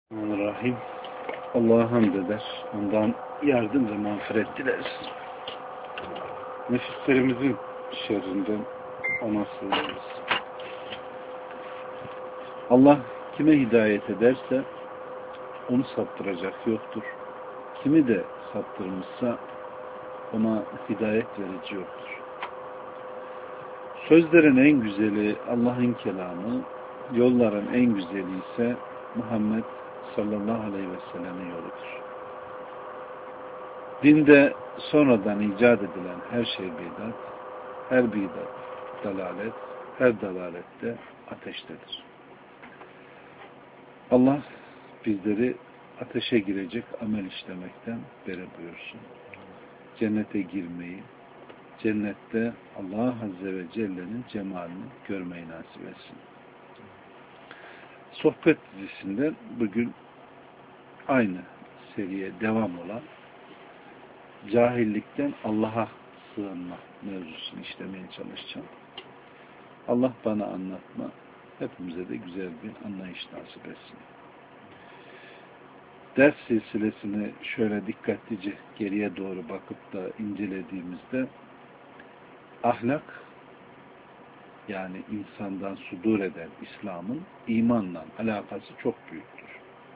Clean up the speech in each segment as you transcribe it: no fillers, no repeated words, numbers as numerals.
Bismillahirrahmanirrahim. Allah'a hamd eder. Ondan yardım ve mağfiret dileriz. Nefislerimizin şerrinden ona sığınırız. Allah kime hidayet ederse onu saptıracak yoktur. Kimi de saptırmışsa ona hidayet verici yoktur. Sözlerin en güzeli Allah'ın kelamı, yolların en güzeli ise Muhammed sallallahu aleyhi ve sellem'in yoludur. Dinde sonradan icat edilen her şey bidat, her bidat dalalet, her dalalette ateştedir. Allah bizleri ateşe girecek amel işlemekten beri buyursun. Cennete girmeyi, cennette Allah Azze ve Celle'nin cemalini görmeyi nasip etsin. Sohbet dizisinden bugün aynı seriye devam olan cahillikten Allah'a sığınma mevzusunu işlemeye çalışacağım. Allah bana anlatma, hepimize de güzel bir anlayış nasip etsin. Ders silsilesini şöyle dikkatlice geriye doğru bakıp da incelediğimizde ahlak, yani insandan sudur eden İslam'ın imanla alakası çok büyüktür.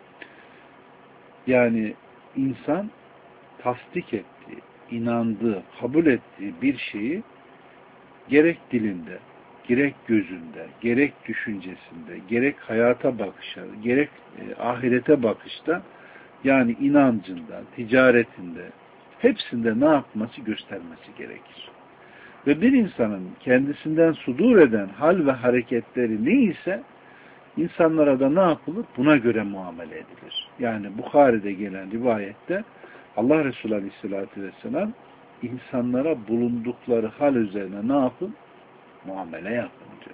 Yani insan tasdik ettiği, inandığı, kabul ettiği bir şeyi gerek dilinde, gerek gözünde, gerek düşüncesinde, gerek hayata bakışa, gerek ahirete bakışta, yani inancında, ticaretinde, hepsinde ne yapması, göstermesi gerekir. Ve bir insanın kendisinden sudur eden hal ve hareketleri neyse, insanlara da ne yapılır? Buna göre muamele edilir. Yani Bukhari'de gelen rivayette Allah Resulü Aleyhisselatü Vesselam insanlara bulundukları hal üzerine ne yapın? Muamele yapın diyor.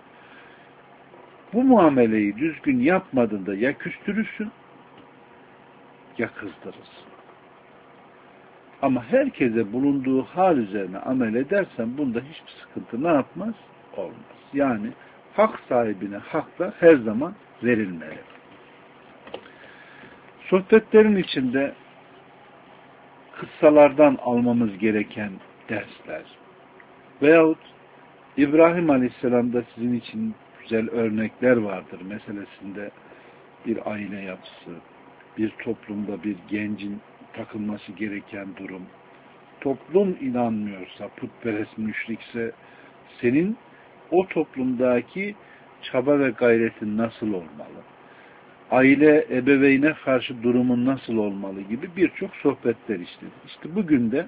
Bu muameleyi düzgün yapmadığında ya küstürürsün ya kızdırırsın. Ama herkese bulunduğu hal üzerine amel edersen bunda hiçbir sıkıntı ne yapmaz? Olmaz. Yani hak sahibine haklar her zaman verilmeli. Sohbetlerin içinde kıssalardan almamız gereken dersler veyahut İbrahim Aleyhisselam'da sizin için güzel örnekler vardır meselesinde bir aile yapısı, bir toplumda bir gencin takılması gereken durum, toplum inanmıyorsa, putperest müşrikse senin o toplumdaki çaba ve gayretin nasıl olmalı? Aile, ebeveyne karşı durumun nasıl olmalı gibi birçok sohbetler işledik. İşte bugün de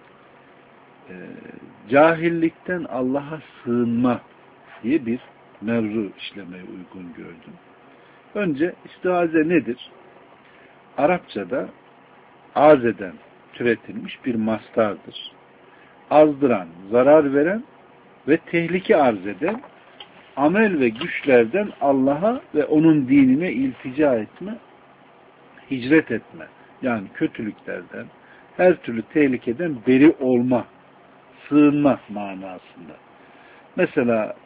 cahillikten Allah'a sığınma diye bir mevzu işlemeye uygun gördüm. Önce istiaze nedir? Arapçada azeden türetilmiş bir mastardır. Azdıran, zarar veren ve tehlike arz eden amel ve güçlerden Allah'a ve onun dinine iltica etme, hicret etme. Yani kötülüklerden, her türlü tehlikeden beri olma, sığınma manasında. Mesela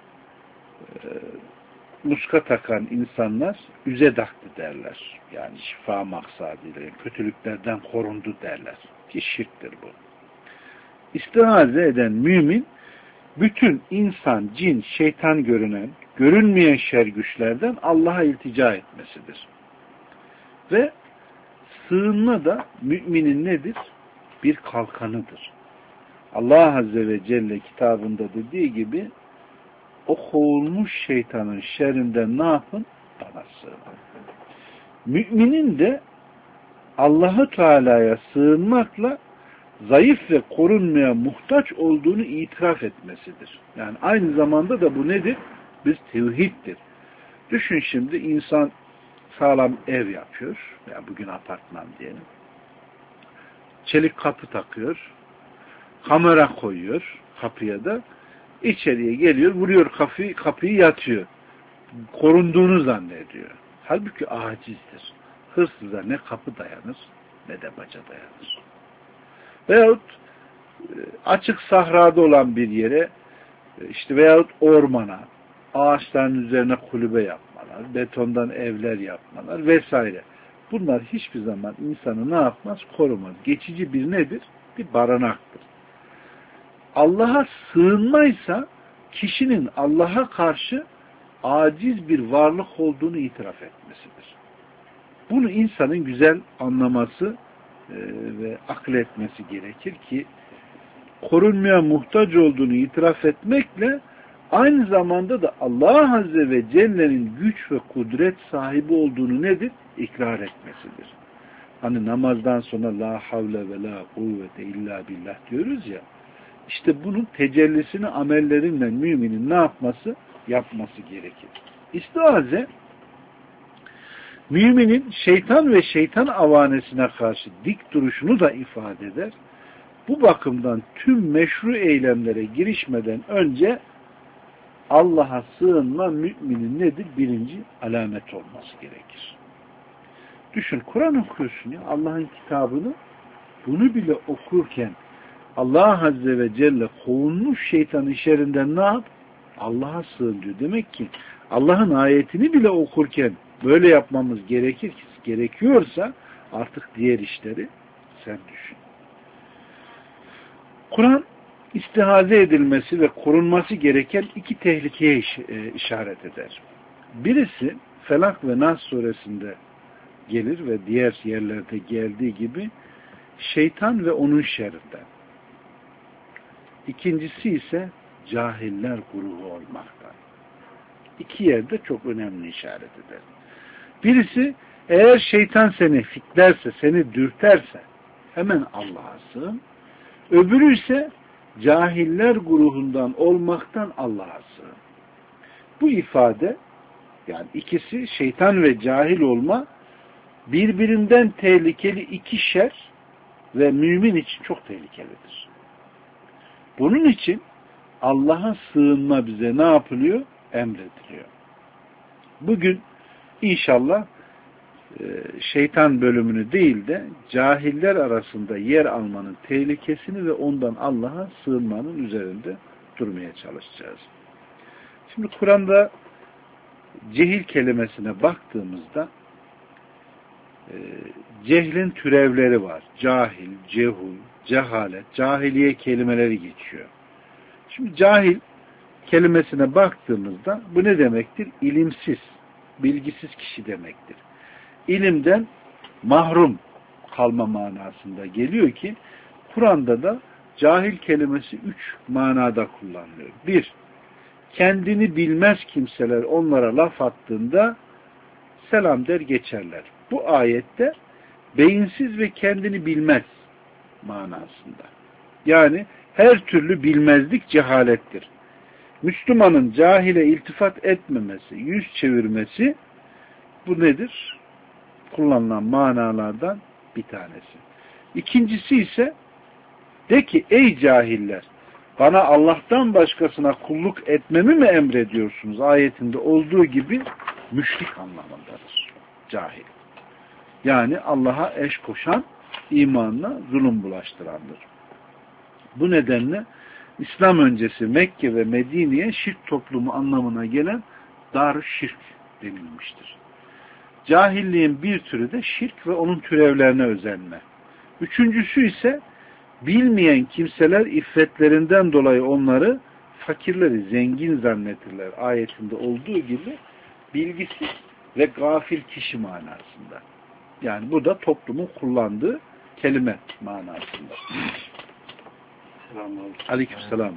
muska takan insanlar üze daktı derler. Yani şifa maksadıyla, kötülüklerden korundu derler. Ki şirktir bu. İstiaze eden mümin, bütün insan, cin, şeytan görünen, görünmeyen şer güçlerden Allah'a iltica etmesidir. Ve sığınma da müminin nedir? Bir kalkanıdır. Allah Azze ve Celle kitabında dediği gibi o kovulmuş şeytanın şerrinden ne yapın? Bana sığının. Müminin de Allah-u Teala'ya sığınmakla zayıf ve korunmaya muhtaç olduğunu itiraf etmesidir. Yani aynı zamanda da bu nedir? Bir tevhiddir. Düşün şimdi insan sağlam ev yapıyor. Ya bugün apartman diyelim. Çelik kapı takıyor. Kamera koyuyor kapıya da. İçeriye geliyor, vuruyor kapıyı yatıyor. Korunduğunu zannediyor. Halbuki acizdir. Hırsıza ne kapı dayanır ne de baca dayanır. Veyahut açık sahrada olan bir yere işte veyahut ormana ağaçların üzerine kulübe yapmalar, betondan evler yapmalar vesaire. Bunlar hiçbir zaman insanı ne yapmaz? Korumaz. Geçici bir nedir? Bir barınaktır. Allah'a sığınmaysa kişinin Allah'a karşı aciz bir varlık olduğunu itiraf etmesidir. Bunu insanın güzel anlaması ve akletmesi gerekir ki korunmaya muhtaç olduğunu itiraf etmekle aynı zamanda da Allah Azze ve Celle'nin güç ve kudret sahibi olduğunu nedir? İkrar etmesidir. Hani namazdan sonra la havle ve la kuvvete illa billah diyoruz ya, işte bunun tecellisini amellerinle müminin ne yapması? Yapması gerekir. İstiaze, müminin şeytan ve şeytan avanesine karşı dik duruşunu da ifade eder. Bu bakımdan tüm meşru eylemlere girişmeden önce Allah'a sığınma müminin nedir? Birinci alamet olması gerekir. Düşün, Kur'an okuyorsun ya, Allah'ın kitabını, bunu bile okurken Allah Azze ve Celle kovulmuş şeytanın şerrinden ne yap? Allah'a sığın diyor. Demek ki Allah'ın ayetini bile okurken böyle yapmamız gerekiyorsa artık diğer işleri sen düşün. Kur'an istihaze edilmesi ve korunması gereken iki tehlikeye işaret eder. Birisi Felak ve Nas suresinde gelir ve diğer yerlerde geldiği gibi şeytan ve onun şerrinden. İkincisi ise cahiller grubu olmaktan. İki yerde çok önemli işaret eder. Birisi, eğer şeytan seni fitlerse, seni dürterse hemen Allah'a sığın. Öbürü ise cahiller grubundan olmaktan Allah'a sığın. Bu ifade, yani ikisi şeytan ve cahil olma, birbirinden tehlikeli iki şer ve mümin için çok tehlikelidir. Bunun için Allah'a sığınma bize ne yapılıyor? Emrediliyor. Bugün inşallah şeytan bölümünü değil de cahiller arasında yer almanın tehlikesini ve ondan Allah'a sığınmanın üzerinde durmaya çalışacağız. Şimdi Kur'an'da cehil kelimesine baktığımızda cehlin türevleri var. Cahil, cehul, cehalet, cahiliye kelimeleri geçiyor. Şimdi cahil kelimesine baktığımızda bu ne demektir? İlimsiz, bilgisiz kişi demektir. İlimden mahrum kalma manasında geliyor ki Kur'an'da da cahil kelimesi 3 manada kullanılıyor. 1. Kendini bilmez kimseler onlara laf attığında selam der geçerler. Bu ayette beyinsiz ve kendini bilmez manasında. Yani her türlü bilmezlik cehalettir. Müslümanın cahile iltifat etmemesi, yüz çevirmesi bu nedir? Kullanılan manalardan bir tanesi. İkincisi ise de ki ey cahiller, bana Allah'tan başkasına kulluk etmemi mi emrediyorsunuz? Ayetinde olduğu gibi müşrik anlamındadır. Cahil. Yani Allah'a eş koşan, imanına zulüm bulaştırandır. Bu nedenle İslam öncesi Mekke ve Medine'ye şirk toplumu anlamına gelen dar-ı şirk denilmiştir. Cahilliğin bir türü de şirk ve onun türevlerine özenme. Üçüncüsü ise bilmeyen kimseler iffetlerinden dolayı onları fakirleri zengin zannettirler. Ayetinde olduğu gibi bilgisiz ve gafil kişi manasında. Yani bu da toplumun kullandığı kelime manasında. Aleykümselam.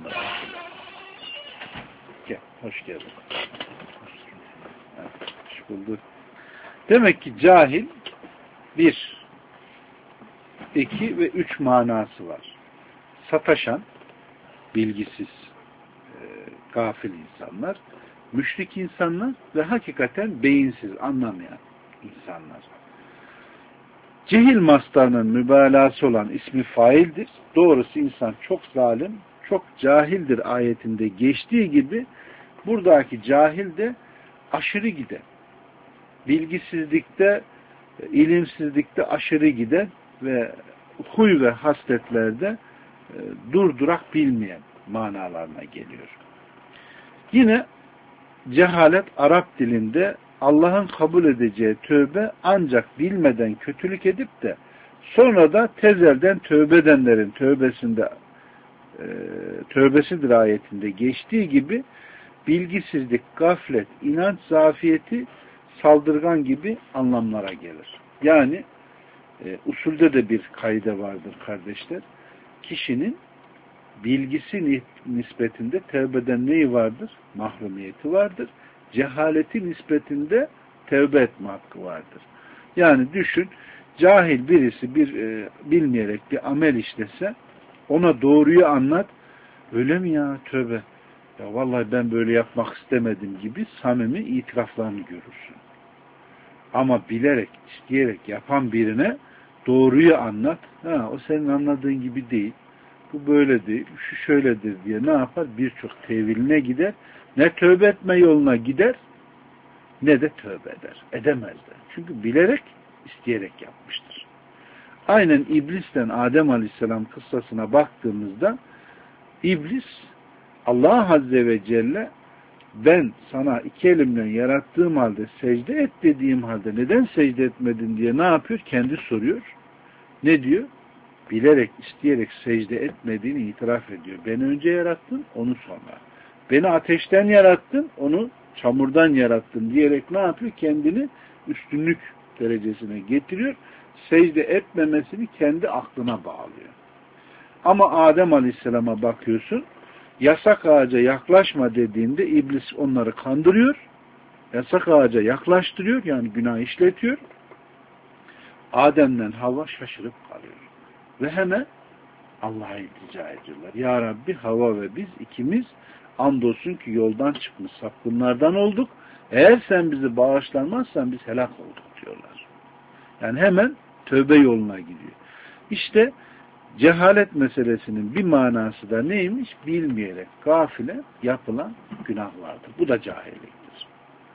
Gel, hoş geldin. Evet, hoş bulduk. Demek ki cahil 1, 2 ve 3 manası var. Sataşan, bilgisiz, gafil insanlar, müşrik insanlar ve hakikaten beyinsiz, anlamayan insanlar. Cehil mastarının mübalağası olan ismi faildir. Doğrusu insan çok zalim, çok cahildir ayetinde geçtiği gibi buradaki cahil de aşırı giden, bilgisizlikte, ilimsizlikte aşırı giden ve huy ve hasletlerde durdurak bilmeyen manalarına geliyor. Yine cehalet Arap dilinde Allah'ın kabul edeceği tövbe ancak bilmeden kötülük edip de sonra da tezelden tövbe edenlerin tövbesidir ayetinde geçtiği gibi bilgisizlik, gaflet, inanç zafiyeti, saldırgan gibi anlamlara gelir. Yani usulde de bir kaide vardır kardeşler. Kişinin bilgisi nispetinde tevbeden neyi vardır? Mahrumiyeti vardır. Cehaleti nispetinde tevbe etme hakkı vardır. Yani düşün, cahil birisi bilmeyerek bir amel işlese, ona doğruyu anlat, öyle mi ya tövbe, ya vallahi ben böyle yapmak istemedim gibi samimi itiraflarını görürsün. Ama bilerek, isteyerek yapan birine doğruyu anlat, o senin anladığın gibi değil, bu böyle değil, şu şöyledir diye ne yapar? Birçok teviline gider, ne tövbe etme yoluna gider, ne de tövbe eder. Edemezler. Çünkü bilerek, isteyerek yapmıştır. Aynen İblis'ten Adem Aleyhisselam kıssasına baktığımızda İblis Allah Azze ve Celle ben sana iki elimle yarattığım halde secde et dediğim halde neden secde etmedin diye ne yapıyor? Kendi soruyor. Ne diyor? Bilerek, isteyerek secde etmediğini itiraf ediyor. Beni önce yarattın, onu sonra. Beni ateşten yarattın, onu çamurdan yarattın diyerek ne yapıyor? Kendini üstünlük derecesine getiriyor. Secde etmemesini kendi aklına bağlıyor. Ama Adem Aleyhisselam'a bakıyorsun, yasak ağaca yaklaşma dediğinde iblis onları kandırıyor. Yasak ağaca yaklaştırıyor, yani günah işletiyor. Adem'den Havva şaşırıp kalıyor. Ve hemen Allah'a iltica ediyorlar. Ya Rabbi, Havva ve biz ikimiz andolsun ki yoldan çıkmış sapkınlardan olduk. Eğer sen bizi bağışlamazsan biz helak olduk diyorlar. Yani hemen tövbe yoluna gidiyor. İşte cehalet meselesinin bir manası da neymiş? Bilmeyerek, gafile yapılan günahlardır. Bu da cahilliktir.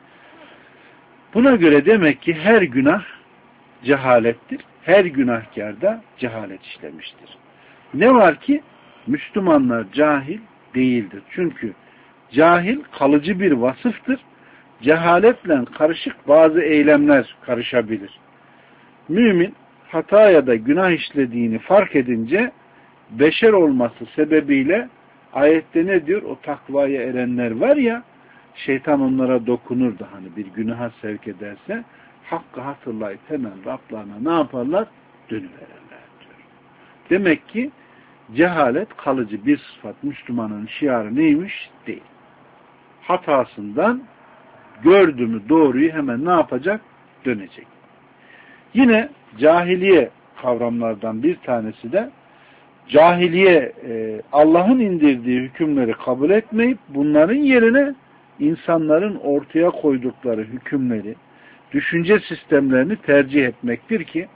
Buna göre demek ki her günah cehalettir. Her günahkar da cehalet işlemiştir. Ne var ki Müslümanlar cahil değildir. Çünkü cahil kalıcı bir vasıftır. Cehaletle karışık bazı eylemler karışabilir. Mümin hata ya da günah işlediğini fark edince beşer olması sebebiyle ayette ne diyor? O takvaya erenler var ya, şeytan onlara dokunur da hani bir günaha sevk ederse hakkı hatırlayıp hemen Rablarına ne yaparlar? Dönüverirler diyor. Demek ki cehalet kalıcı bir sıfat. Müslümanın şiarı neymiş? Değil. Hatasından gördü mü doğruyu hemen ne yapacak? Dönecek. Yine cahiliye kavramlardan bir tanesi de cahiliye Allah'ın indirdiği hükümleri kabul etmeyip bunların yerine insanların ortaya koydukları hükümleri, düşünce sistemlerini tercih etmektir ki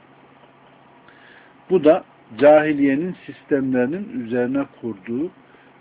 bu da cahiliyenin sistemlerinin üzerine kurduğu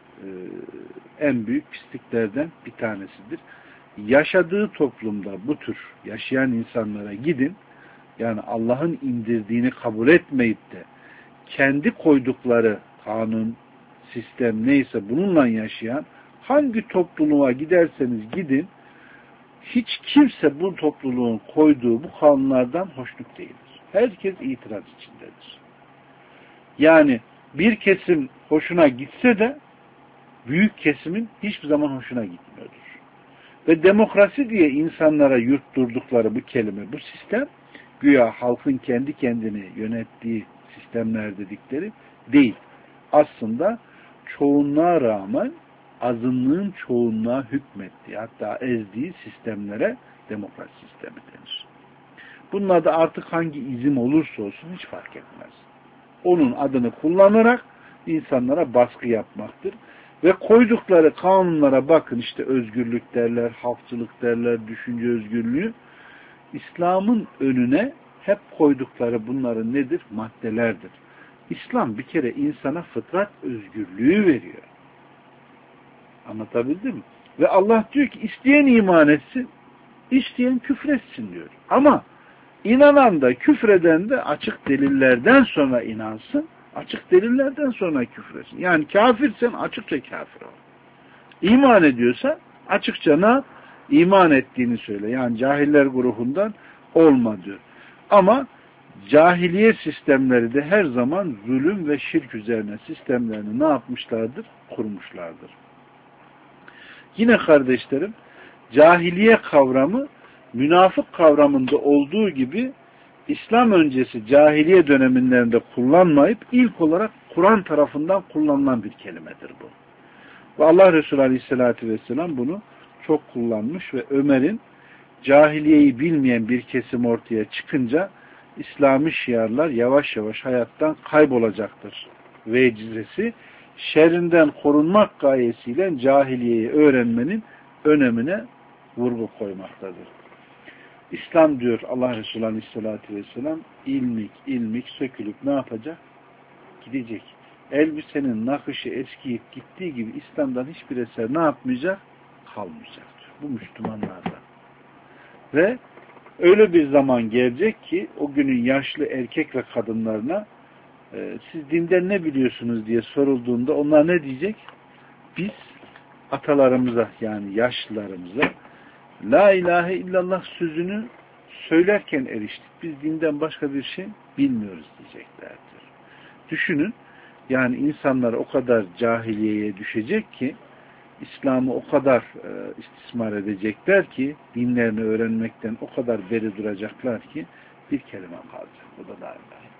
en büyük pisliklerden bir tanesidir. Yaşadığı toplumda bu tür yaşayan insanlara gidin, yani Allah'ın indirdiğini kabul etmeyip de kendi koydukları kanun, sistem neyse bununla yaşayan hangi topluluğa giderseniz gidin, hiç kimse bu topluluğun koyduğu bu kanunlardan hoşnut değildir. Herkes itiraz içindedir. Yani bir kesim hoşuna gitse de büyük kesimin hiçbir zaman hoşuna gitmiyordur. Ve demokrasi diye insanlara yurtturdukları bu kelime, bu sistem güya halkın kendi kendini yönettiği sistemler dedikleri değil. Aslında çoğunluğa rağmen azınlığın çoğunluğa hükmettiği, hatta ezdiği sistemlere demokrasi sistemi denir. Bunlar da artık hangi izim olursa olsun hiç fark etmez. Onun adını kullanarak insanlara baskı yapmaktır. Ve koydukları kanunlara bakın, işte özgürlük derler, halkçılık derler, düşünce özgürlüğü. İslam'ın önüne hep koydukları bunların nedir? Maddelerdir. İslam bir kere insana fıtrat özgürlüğü veriyor. Anlatabildim mi? Ve Allah diyor ki isteyen iman etsin, isteyen küfretsin diyor. Ama inanan da küfreden de açık delillerden sonra inansın, açık delillerden sonra küfretsin. Yani kafirsen açıkça kafir ol. İman ediyorsa açıkça ne yap? iman ettiğini söyle. Yani cahiller grubundan olma diyor. Ama cahiliye sistemleri de her zaman zulüm ve şirk üzerine sistemlerini ne yapmışlardır? Kurmuşlardır. Yine kardeşlerim, cahiliye kavramı münafık kavramında olduğu gibi İslam öncesi cahiliye dönemlerinde kullanmayıp ilk olarak Kur'an tarafından kullanılan bir kelimedir bu. Ve Allah Resulü Aleyhisselatü Vesselam bunu çok kullanmış ve Ömer'in cahiliyeyi bilmeyen bir kesim ortaya çıkınca İslami şiarlar yavaş yavaş hayattan kaybolacaktır. Vecizesi şerrinden korunmak gayesiyle cahiliyeyi öğrenmenin önemine vurgu koymaktadır. İslam diyor Allah Resulü Aleyhisselatü Vesselam ilmik sökülüp ne yapacak? Gidecek. Elbisenin nakışı eskiyip gittiği gibi İslam'dan hiçbir eser ne yapmayacak? Kalmayacak diyor. Bu Müslümanlarda. Ve öyle bir zaman gelecek ki o günün yaşlı erkek ve kadınlarına siz dinden ne biliyorsunuz diye sorulduğunda onlar ne diyecek? Biz atalarımıza yani yaşlılarımıza La ilahe illallah sözünü söylerken eriştik. Biz dinden başka bir şey bilmiyoruz diyeceklerdir. Düşünün, yani insanlar o kadar cahiliyeye düşecek ki, İslam'ı o kadar istismar edecekler ki, dinlerini öğrenmekten o kadar beri duracaklar ki, bir kelime kalacak. O da la ilahe illallah.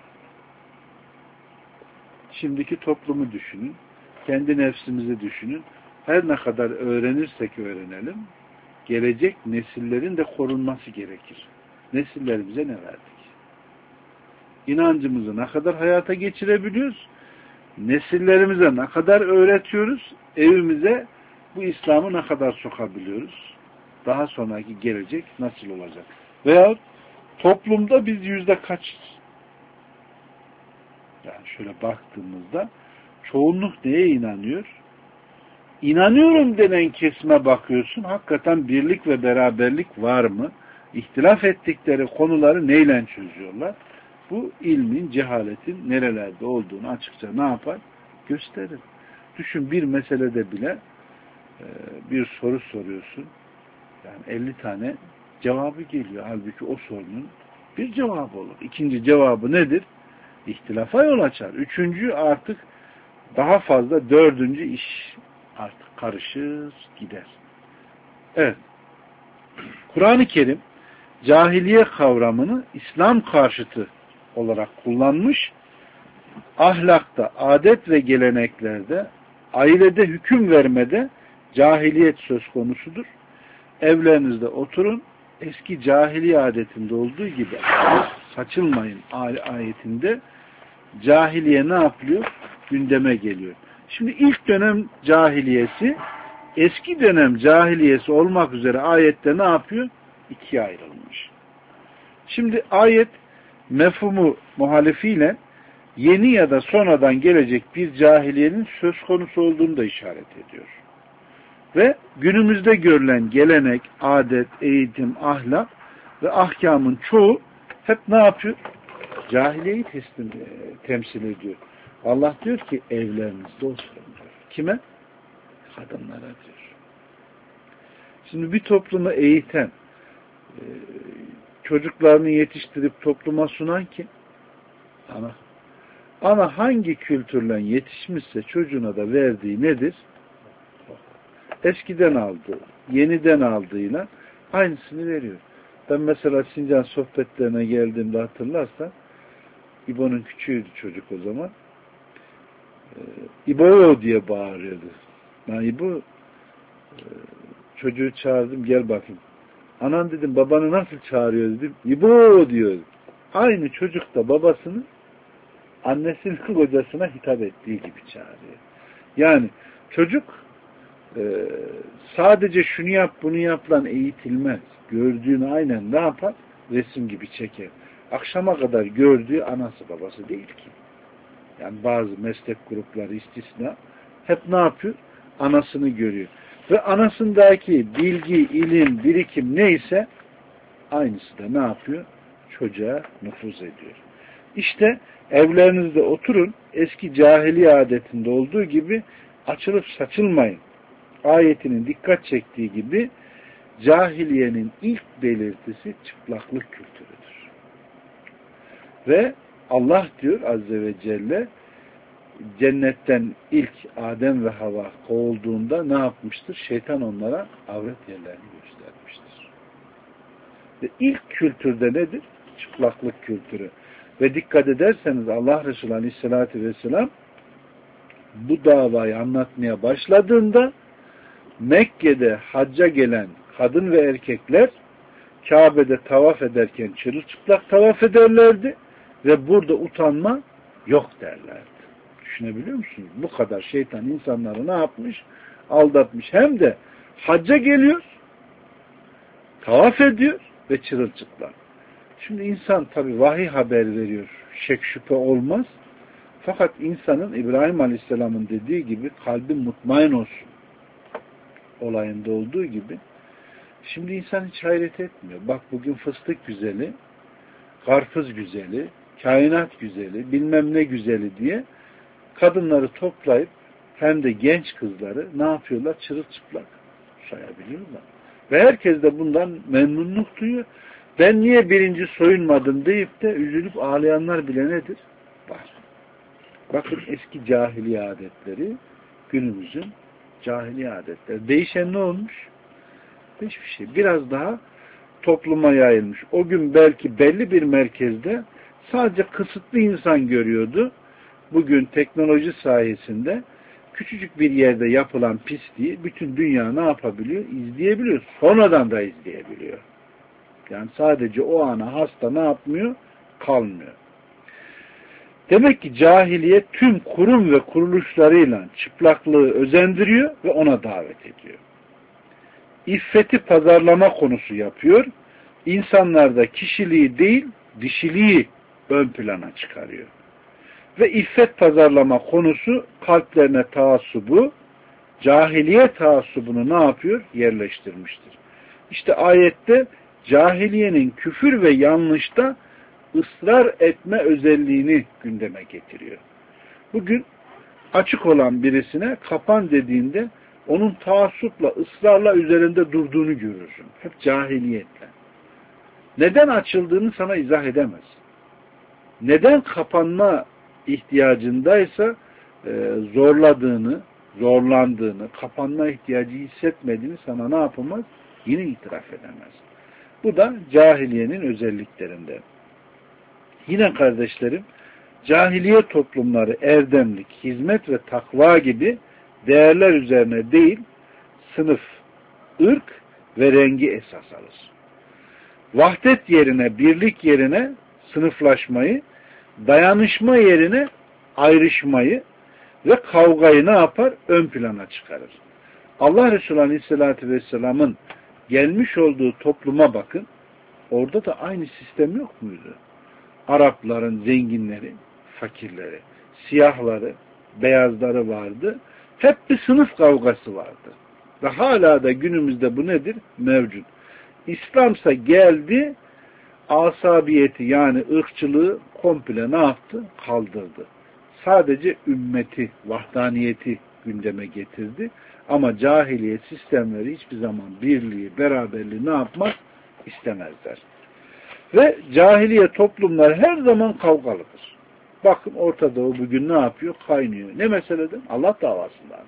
Şimdiki toplumu düşünün, kendi nefsimizi düşünün. Her ne kadar öğrenirsek öğrenelim, gelecek nesillerin de korunması gerekir. Nesiller bize ne verdik? İnancımızı ne kadar hayata geçirebiliyoruz? Nesillerimize ne kadar öğretiyoruz? Evimize bu İslam'ı ne kadar sokabiliyoruz? Daha sonraki gelecek nasıl olacak? Veya toplumda biz yüzde kaçız? Yani şöyle baktığımızda çoğunluk neye inanıyor? İnanıyorum denen kesime bakıyorsun. Hakikaten birlik ve beraberlik var mı? İhtilaf ettikleri konuları neyle çözüyorlar? Bu ilmin, cehaletin nerelerde olduğunu açıkça ne yapar? Gösterir. Düşün, bir meselede bile bir soru soruyorsun. Yani 50 tane cevabı geliyor. Halbuki o sorunun bir cevabı olur. İkinci cevabı nedir? İhtilafa yol açar. Üçüncü artık daha fazla, dördüncü iş artık karışır gider. Evet. Kur'an-ı Kerim cahiliye kavramını İslam karşıtı olarak kullanmış, ahlakta, adet ve geleneklerde, ailede hüküm vermede cahiliyet söz konusudur. Evlerinizde oturun, eski cahiliye adetinde olduğu gibi saçılmayın ayetinde cahiliye ne yapıyor? Gündeme geliyor. Şimdi ilk dönem cahiliyesi, eski dönem cahiliyesi olmak üzere ayette ne yapıyor? İkiye ayrılmış. Şimdi ayet mefhumu muhalifiyle yeni ya da sonradan gelecek bir cahiliyenin söz konusu olduğunu da işaret ediyor. Ve günümüzde görülen gelenek, adet, eğitim, ahlak ve ahkamın çoğu hep ne yapıyor? Cahiliyeyi temsil ediyor. Allah diyor ki evlerinizde oturun diyor. Kime? Kadınlara diyor. Şimdi bir toplumu eğiten, çocuklarını yetiştirip topluma sunan kim? Ana. Ana hangi kültürle yetişmişse çocuğuna da verdiği nedir? Eskiden aldığı, yeniden aldığıyla aynısını veriyor. Ben mesela Sincan sohbetlerine geldiğimde hatırlarsan, İbo'nun küçüğüydü çocuk o zaman. İbo diye bağırıyordu. Ben İbo çocuğu çağırdım, gel bakayım. Anan dedim, babanı nasıl çağırıyor dedim. İbo diyor. Aynı çocuk da babasını annesinin kocasına hitap ettiği gibi çağırıyor. Yani çocuk sadece şunu yap bunu yap lan eğitilmez. Gördüğünü aynen ne yapar? Resim gibi çeker. Akşama kadar gördüğü anası babası değil ki. Yani bazı meslek grupları istisna hep ne yapıyor? Anasını görüyor. Ve anasındaki bilgi, ilim, birikim neyse aynısı da ne yapıyor? Çocuğa nüfuz ediyor. İşte evlerinizde oturun, eski cahiliye adetinde olduğu gibi açılıp saçılmayın. Ayetinin dikkat çektiği gibi cahiliyenin ilk belirtisi çıplaklık kültürüdür. Ve Allah diyor Azze ve Celle, cennetten ilk Adem ve Havva kovulduğunda ne yapmıştır? Şeytan onlara avret yerlerini göstermiştir. Ve ilk kültürde nedir? Çıplaklık kültürü. Ve dikkat ederseniz Allah Resulü Aleyhisselatü Vesselam bu davayı anlatmaya başladığında Mekke'de hacca gelen kadın ve erkekler Kabe'de tavaf ederken çırılçıplak tavaf ederlerdi ve burada utanma yok derlerdi. Düşünebiliyor musunuz? Bu kadar şeytan insanları ne yapmış? Aldatmış. Hem de hacca geliyor, tavaf ediyor ve çırılçıplak. Şimdi insan tabi vahiy haber veriyor. Şek şüphe olmaz. Fakat insanın İbrahim Aleyhisselam'ın dediği gibi kalbi mutmain olsun olayında olduğu gibi. Şimdi insan hiç hayret etmiyor. Bak bugün fıstık güzeli, karpuz güzeli, kainat güzeli, bilmem ne güzeli diye kadınları toplayıp hem de genç kızları ne yapıyorlar? Çırılçıplak sayabiliyorlar. Ve herkes de bundan memnunluk duyuyor. Ben niye birinci soyunmadım deyip de üzülüp ağlayanlar bile nedir? Var. Bakın eski cahiliye adetleri, günümüzün cahiliye adetleri. Değişen ne olmuş? Hiçbir şey. Biraz daha topluma yayılmış. O gün belki belli bir merkezde sadece kısıtlı insan görüyordu. Bugün teknoloji sayesinde küçücük bir yerde yapılan pisliği bütün dünya ne yapabiliyor? İzleyebiliyor. Sonradan da izleyebiliyor. Yani sadece o ana hasta ne yapmıyor? Kalmıyor. Demek ki cahiliye tüm kurum ve kuruluşlarıyla çıplaklığı özendiriyor ve ona davet ediyor. İffeti pazarlama konusu yapıyor. İnsanlarda kişiliği değil, dişiliği ön plana çıkarıyor. Ve iffet pazarlama konusu kalplerine taassubu, cahiliye taassubunu ne yapıyor? Yerleştirmiştir. İşte ayette cahiliyenin küfür ve yanlışta ısrar etme özelliğini gündeme getiriyor. Bugün açık olan birisine kapan dediğinde onun taassupla, ısrarla üzerinde durduğunu görürsün. Hep cahiliyetle. Neden açıldığını sana izah edemez. Neden kapanma ihtiyacındaysa zorlandığını, kapanma ihtiyacı hissetmediğini sana ne yapamaz? Yine itiraf edemez. Bu da cahiliyenin özelliklerinden. Yine kardeşlerim, cahiliye toplumları erdemlik, hizmet ve takva gibi değerler üzerine değil, sınıf, ırk ve rengi esas alır. Vahdet yerine, birlik yerine sınıflaşmayı, dayanışma yerine ayrışmayı ve kavgayı ne yapar? Ön plana çıkarır. Allah Resulü Aleyhisselatü Vesselam'ın gelmiş olduğu topluma bakın, orada da aynı sistem yok muydu? Arapların zenginleri, fakirleri, siyahları, beyazları vardı. Hep bir sınıf kavgası vardı. Ve hala da günümüzde bu nedir? Mevcut. İslamsa geldi, asabiyeti yani ırkçılığı komple ne yaptı? Kaldırdı. Sadece ümmeti, vahdaniyeti gündeme getirdi. Ama cahiliye sistemleri hiçbir zaman birliği, beraberliği ne yapmak istemezler. Ve cahiliye toplumlar her zaman kavgalıdır. Bakın Orta Doğu bugün ne yapıyor? Kaynıyor. Ne meseleden? Allah davasından.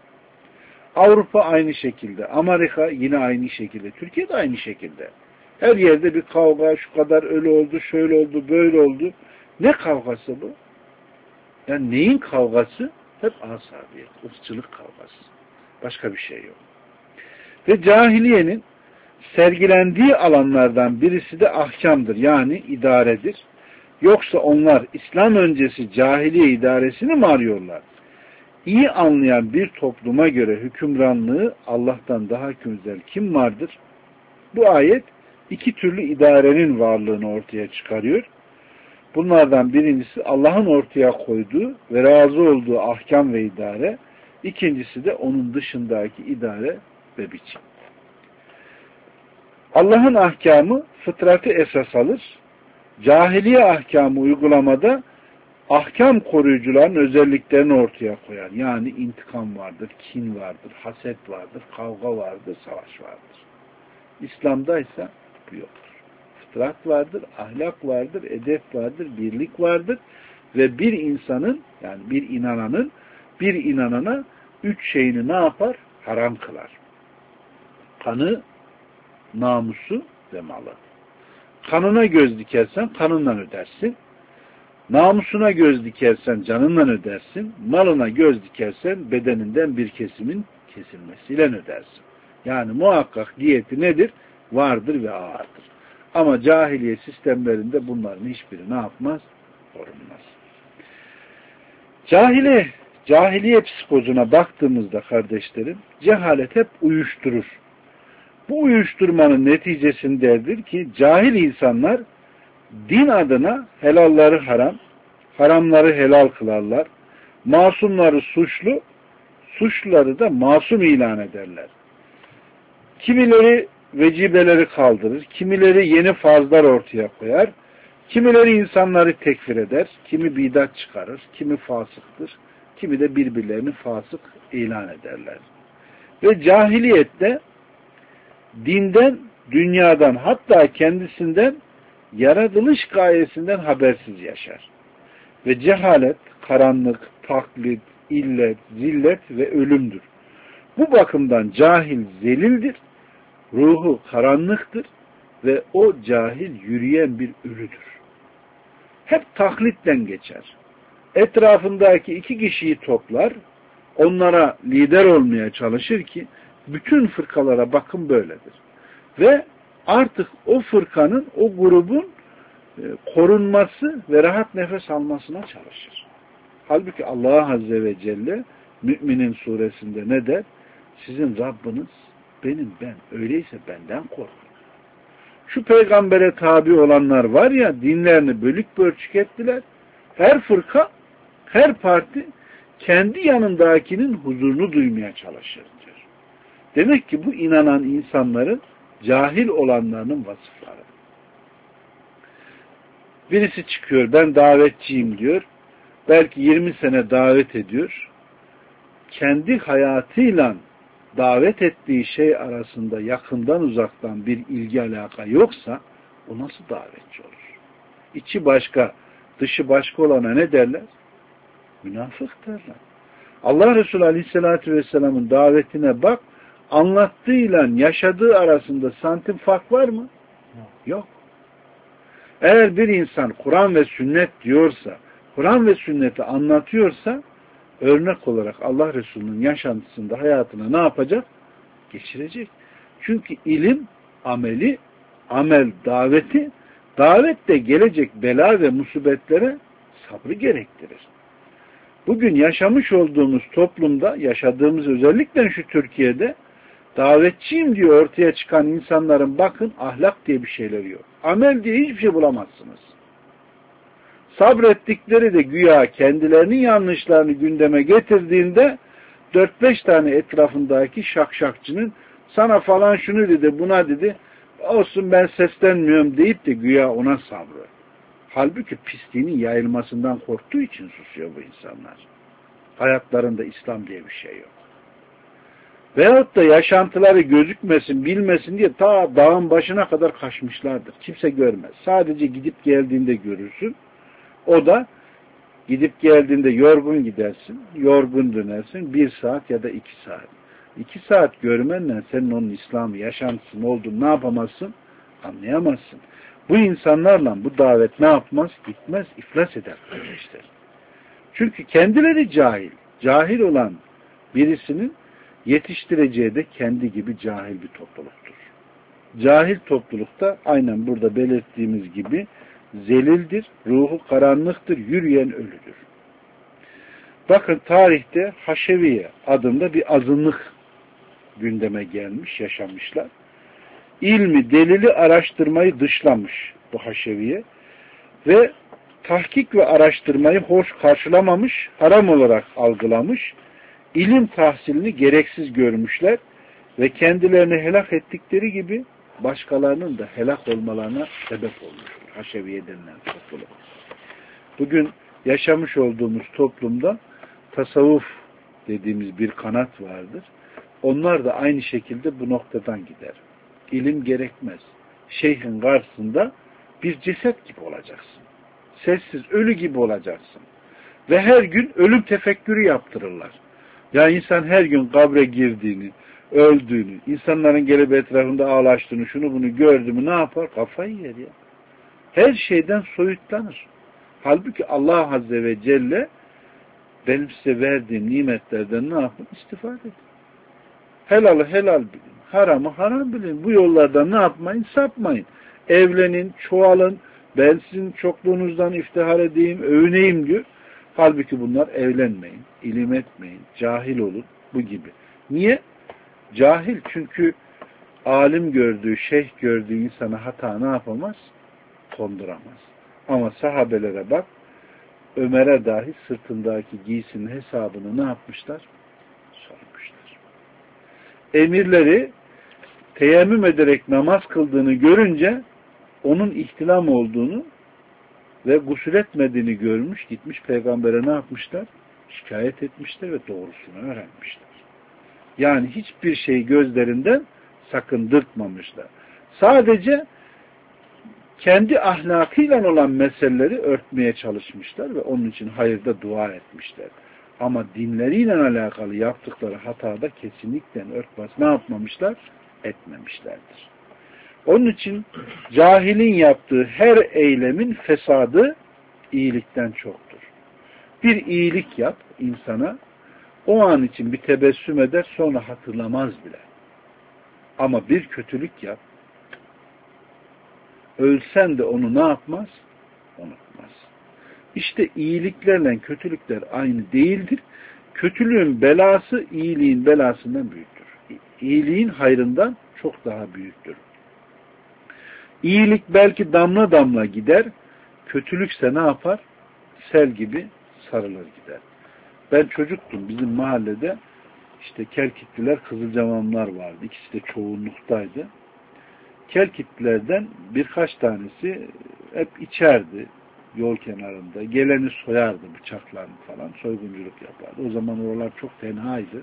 Avrupa aynı şekilde. Amerika yine aynı şekilde. Türkiye de aynı şekilde. Her yerde bir kavga, şu kadar öyle oldu, şöyle oldu, böyle oldu. Ne kavgası bu? Yani neyin kavgası? Hep asabiyet, ırkçılık kavgası. Başka bir şey yok. Ve cahiliyenin sergilendiği alanlardan birisi de ahkamdır. Yani idaredir. Yoksa onlar İslam öncesi cahiliye idaresini mi arıyorlar? İyi anlayan bir topluma göre hükümranlığı Allah'tan daha güzel kim vardır? Bu ayet iki türlü idarenin varlığını ortaya çıkarıyor. Bunlardan birincisi Allah'ın ortaya koyduğu ve razı olduğu ahkam ve idare. İkincisi de onun dışındaki idare ve biçim. Allah'ın ahkamı fıtratı esas alır. Cahiliye ahkamı uygulamada ahkam koruyucuların özelliklerini ortaya koyar. Yani intikam vardır, kin vardır, haset vardır, kavga vardır, savaş vardır. İslam'daysa bu yoktur. Fıtrat vardır, ahlak vardır, edep vardır, birlik vardır ve bir insanın, yani bir inananın bir inanana 3 şeyini ne yapar? Haram kılar. Kanı, namusu ve malı. Kanına göz dikersen kanından ödersin. Namusuna göz dikersen canından ödersin. Malına göz dikersen bedeninden bir kesimin kesilmesiyle ödersin. Yani muhakkak diyeti nedir? Vardır ve ağırdır. Ama cahiliye sistemlerinde bunların hiçbiri ne yapmaz? Korunmaz. Cahiliye psikozuna baktığımızda kardeşlerim, cehalet hep uyuşturur. Bu uyuşturmanın neticesindedir ki cahil insanlar din adına helalları haram, haramları helal kılarlar. Masumları suçlu, suçluları da masum ilan ederler. Kimileri vecibeleri kaldırır, kimileri yeni farzlar ortaya koyar, kimileri insanları tekfir eder, kimi bidat çıkarır, kimi fasıktır, kimi de birbirlerini fasık ilan ederler. Ve cahiliyette dinden, dünyadan, hatta kendisinden, yaratılış gayesinden habersiz yaşar. Ve cehalet, karanlık, taklit, illet, zillet ve ölümdür. Bu bakımdan cahil zelildir, ruhu karanlıktır ve o cahil yürüyen bir ölüdür. Hep taklitten geçer. Etrafındaki 2 kişiyi toplar, onlara lider olmaya çalışır ki bütün fırkalara bakın böyledir. Ve artık o fırkanın, o grubun korunması ve rahat nefes almasına çalışır. Halbuki Allah Azze ve Celle Müminin suresinde ne der? Sizin Rabbiniz benim ben. Öyleyse benden korkun. Şu peygambere tabi olanlar var ya, dinlerini bölük pörçük ettiler. Her fırka, her parti kendi yanındakinin huzurunu duymaya çalışır diyor. Demek ki bu inanan insanların cahil olanlarının vasıfları. Birisi çıkıyor, ben davetçiyim diyor. Belki 20 sene davet ediyor. Kendi hayatıyla davet ettiği şey arasında yakından uzaktan bir ilgi alaka yoksa o nasıl davetçi olur? İçi başka, dışı başka olana ne derler? Münafık derler. Allah Resulü Aleyhisselatü Vesselam'ın davetine bak, anlattığıyla yaşadığı arasında santim fark var mı? Yok. Eğer bir insan Kur'an ve sünnet diyorsa, Kur'an ve sünneti anlatıyorsa, örnek olarak Allah Resulü'nün yaşantısında hayatına ne yapacak? Geçirecek. Çünkü ilim, ameli, amel, daveti, davet de gelecek bela ve musibetlere sabrı gerektirir. Bugün yaşamış olduğumuz toplumda, yaşadığımız özellikle şu Türkiye'de, davetçiyim diye ortaya çıkan insanların bakın ahlak diye bir şeyleri yok. Amel diye hiçbir şey bulamazsınız. Sabrettikleri de güya kendilerinin yanlışlarını gündeme getirdiğinde 4-5 tane etrafındaki şakşakçının sana falan şunu dedi, buna dedi, olsun ben seslenmiyorum deyip de güya ona sabrı. Halbuki pisliğinin yayılmasından korktuğu için susuyor bu insanlar. Hayatlarında İslam diye bir şey yok. Veyahut da yaşantıları gözükmesin, bilmesin diye ta dağın başına kadar kaçmışlardır. Kimse görmez. Sadece gidip geldiğinde görürsün. O da gidip geldiğinde yorgun gidersin, yorgun dönersin. 1 saat ya da 2 saat. 2 saat görmenle senin onun İslam'ı, yaşantısının olduğunu ne yapamazsın? Anlayamazsın. Bu insanlarla bu davet ne yapmaz? Gitmez, iflas eder kardeşler. Çünkü kendileri cahil. Cahil olan birisinin yetiştireceği de kendi gibi cahil bir topluluktur. Cahil toplulukta aynen burada belirttiğimiz gibi zelildir, ruhu karanlıktır, yürüyen ölüdür. Bakın tarihte Haşeviye adında bir azınlık gündeme gelmiş, yaşamışlar. İlmi, delili araştırmayı dışlamış bu Haşeviye ve tahkik ve araştırmayı hoş karşılamamış, haram olarak algılamış, ilim tahsilini gereksiz görmüşler ve kendilerini helak ettikleri gibi başkalarının da helak olmalarına sebep olmuştur. Haşeviye denilen topluluk. Bugün yaşamış olduğumuz toplumda tasavvuf dediğimiz bir kanat vardır. Onlar da aynı şekilde bu noktadan gider. İlim gerekmez. Şeyhin karşısında bir ceset gibi olacaksın. Sessiz, ölü gibi olacaksın. Ve her gün ölüm tefekkürü yaptırırlar. Ya insan her gün kabre girdiğini, öldüğünü, insanların gelip etrafında ağlaştığını, şunu bunu gördü mü ne yapar? Kafayı yer ya. Her şeyden soyutlanır. Halbuki Allah Azze ve Celle benim size verdiğim nimetlerden ne yapın? İstifade edin. Helalı helal bilin. Haramı haram bilin. Bu yollardan ne yapmayın? Sapmayın. Evlenin, çoğalın. Ben sizin çokluğunuzdan iftihar edeyim, övüneyim diyor. Halbuki bunlar evlenmeyin, ilim etmeyin, cahil olun, bu gibi. Niye? Cahil çünkü alim gördüğü, şeyh gördüğü insana hata ne yapamaz? Konduramaz. Ama sahabelere bak, Ömer'e dahi sırtındaki giysinin hesabını ne yapmışlar? Sormuşlar. Emirleri teyemmüm ederek namaz kıldığını görünce onun ihtilam olduğunu ve gusül etmediğini görmüş, gitmiş peygambere ne yapmışlar? Şikayet etmişler ve doğrusunu öğrenmişler. Yani hiçbir şey gözlerinden sakındırtmamışlar. Sadece kendi ahlakıyla olan meseleleri örtmeye çalışmışlar ve onun için hayırda dua etmişler. Ama dinleriyle alakalı yaptıkları hatada kesinlikle örtbas ne yapmamışlar? Etmemişlerdir. Onun için cahilin yaptığı her eylemin fesadı iyilikten çoktur. Bir iyilik yap insana, o an için bir tebessüm eder, sonra hatırlamaz bile. Ama bir kötülük yap, ölsen de onu ne yapmaz? Unutmaz. İşte iyiliklerle kötülükler aynı değildir. Kötülüğün belası iyiliğin belasından büyüktür. İyiliğin hayrından çok daha büyüktür. İyilik belki damla damla gider, kötülükse ne yapar? Sel gibi sarılır gider. Ben çocuktum, bizim mahallede işte Kelkitliler, Kızılcamamlar vardı. İkisi de çoğunluktaydı. Kelkitlilerden birkaç tanesi hep içerdi yol kenarında. Geleni soyardı bıçaklarını falan, soygunculuk yapardı. O zaman oralar çok tenhaydı.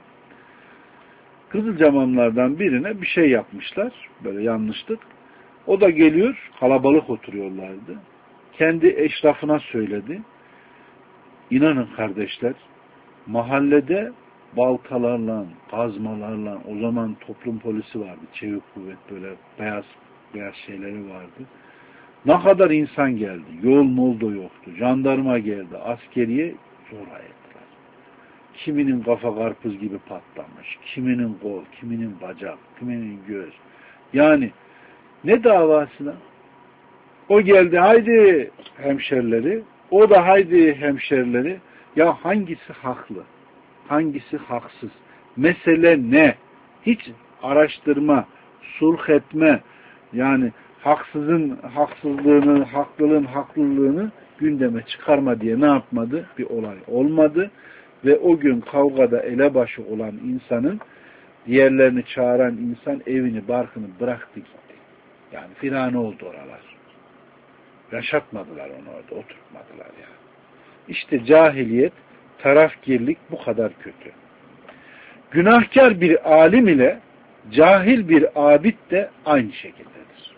Kızılcamamlardan birine bir şey yapmışlar, böyle yanlışlık. O da geliyor, kalabalık oturuyorlardı. Kendi eşrafına söyledi. İnanın kardeşler, mahallede baltalarla, kazmalarla, o zaman toplum polisi vardı, çevik kuvvet, böyle beyaz şeyleri vardı. Ne kadar insan geldi, yol molda yoktu, jandarma geldi, askeriye zorla ettiler. Kiminin kafa karpuz gibi patlamış, kiminin kol, kiminin bacak, kiminin göz. Yani ne davasına? O geldi, haydi hemşerileri, o da haydi hemşerileri. Ya hangisi haklı? Hangisi haksız? Mesele ne? Hiç araştırma, sulh etme, yani haksızın haksızlığını, haklılığın haklılığını gündeme çıkarma diye ne yapmadı? Bir olay olmadı. Ve o gün kavgada elebaşı olan insanın, diğerlerini çağıran insan evini, barkını bıraktı gitti. Yani firane oldu oralar. Yaşatmadılar onu orada, oturtmadılar yani. İşte cahiliyet, tarafgirlik bu kadar kötü. Günahkar bir alim ile cahil bir abid de aynı şekildedir.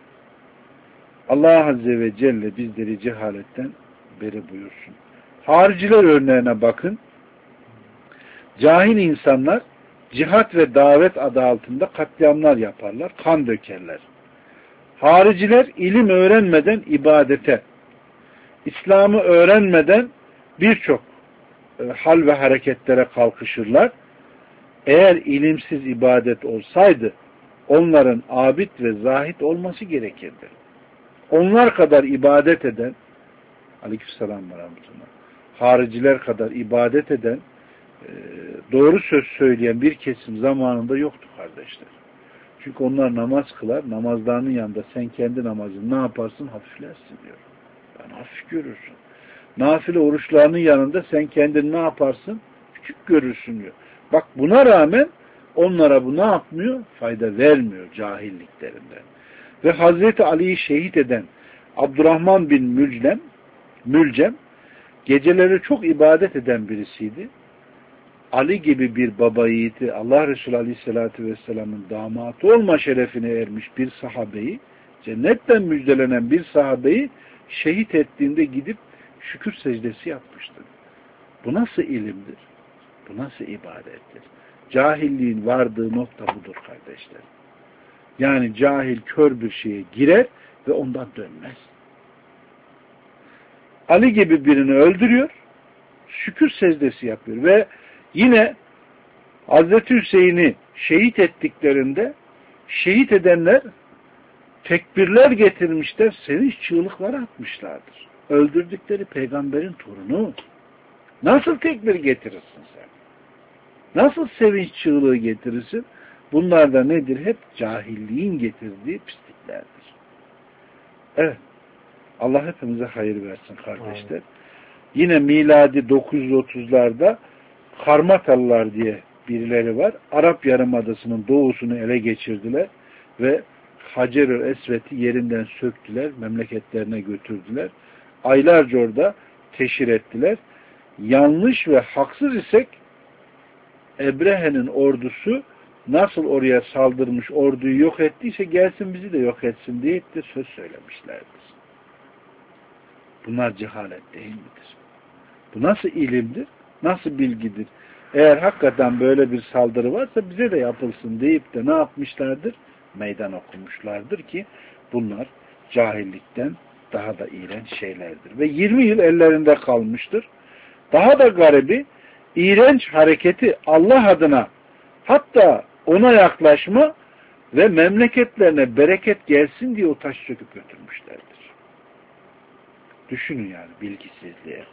Allah Azze ve Celle bizleri cehaletten beri buyursun. Hariciler örneğine bakın. Cahil insanlar cihat ve davet adı altında katliamlar yaparlar, kan dökerler. Hariciler ilim öğrenmeden ibadete, İslam'ı öğrenmeden birçok hal ve hareketlere kalkışırlar. Eğer ilimsiz ibadet olsaydı onların abid ve zahid olması gerekirdi. Onlar kadar ibadet eden, aleykümselam ve rahmetullah, hariciler kadar ibadet eden, doğru söz söyleyen bir kesim zamanında yoktu kardeşler. Çünkü onlar namaz kılar, namazlarının yanında sen kendi namazını ne yaparsın? Hafiflersin diyor. Yani hafif görürsün. Nafile oruçlarının yanında sen kendini ne yaparsın? Küçük görürsün diyor. Bak buna rağmen onlara bu ne yapmıyor? Fayda vermiyor cahilliklerinden. Ve Hazreti Ali'yi şehit eden Abdurrahman bin Mülcem geceleri çok ibadet eden birisiydi. Ali gibi bir baba yiğiti, Allah Resulü Aleyhisselatü Vesselam'ın damatı olma şerefine ermiş bir sahabeyi, cennetten müjdelenen bir sahabeyi şehit ettiğinde gidip şükür secdesi yapmıştır. Bu nasıl ilimdir? Bu nasıl ibadettir? Cahilliğin vardığı nokta budur kardeşler. Yani cahil kör bir şeye girer ve ondan dönmez. Ali gibi birini öldürüyor, şükür secdesi yapıyor ve yine Hazreti Hüseyin'i şehit ettiklerinde şehit edenler tekbirler getirmişler, sevinç çığlıkları atmışlardır. Öldürdükleri peygamberin torunu. Nasıl tekbir getirirsin sen? Nasıl sevinç çığlığı getirirsin? Bunlar da nedir? Hep cahilliğin getirdiği pisliklerdir. Evet. Allah hepimize hayır versin kardeşler. Amin. Yine miladi 930'larda Karmatalılar diye birileri var. Arap Yarımadası'nın doğusunu ele geçirdiler ve Hacer-ül Esved'i yerinden söktüler, memleketlerine götürdüler. Aylarca orada teşhir ettiler. Yanlış ve haksız isek Ebrehe'nin ordusu nasıl oraya saldırmış, orduyu yok ettiyse gelsin bizi de yok etsin diye de söz söylemişlerdir. Bunlar cehalet değil midir? Bu nasıl ilimdir? Nasıl bilgidir? Eğer hakikaten böyle bir saldırı varsa bize de yapılsın deyip de ne yapmışlardır? Meydan okumuşlardır ki bunlar cahillikten daha da iğrenç şeylerdir. Ve 20 yıl ellerinde kalmıştır. Daha da garibi iğrenç hareketi Allah adına hatta ona yaklaşma ve memleketlerine bereket gelsin diye o taş söküp götürmüşlerdir. Düşünün yani bilgisizliğe.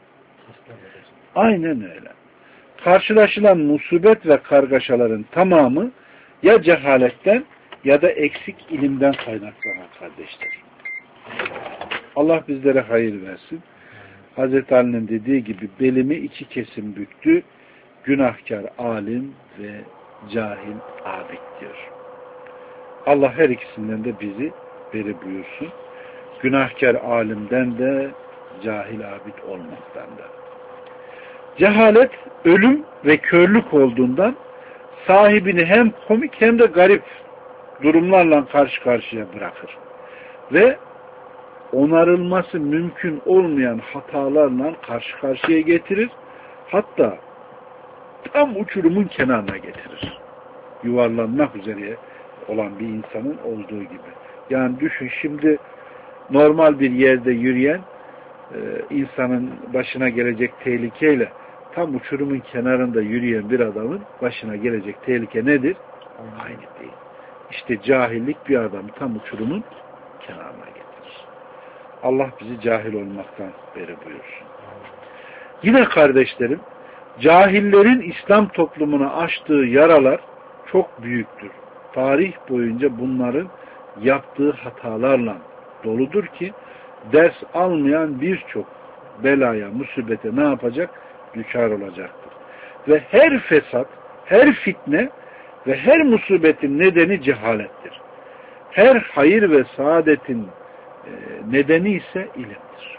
Aynen öyle. Karşılaşılan musibet ve kargaşaların tamamı ya cehaletten ya da eksik ilimden kaynaklanan kardeşler. Allah bizlere hayır versin. Hazreti Ali'nin dediği gibi belimi iki kesim büktü. Günahkar alim ve cahil abid diyor. Allah her ikisinden de bizi beri buyursun. Günahkar alimden de cahil abid olmaktan da. Cehalet ölüm ve körlük olduğundan sahibini hem komik hem de garip durumlarla karşı karşıya bırakır. Ve onarılması mümkün olmayan hatalarla karşı karşıya getirir. Hatta tam uçurumun kenarına getirir. Yuvarlanmak üzere olan bir insanın olduğu gibi. Yani düşün şimdi normal bir yerde yürüyen insanın başına gelecek tehlikeyle tam uçurumun kenarında yürüyen bir adamın başına gelecek tehlike nedir? Aynı değil. İşte cahillik bir adamı tam uçurumun kenarına getirir. Allah bizi cahil olmaktan beri buyursun. Yine kardeşlerim, cahillerin İslam toplumuna açtığı yaralar çok büyüktür. Tarih boyunca bunların yaptığı hatalarla doludur ki ders almayan birçok belaya, musibete ne yapacak? Düçar olacaktır. Ve her fesat, her fitne ve her musibetin nedeni cehalettir. Her hayır ve saadetin nedeni ise ilimdir.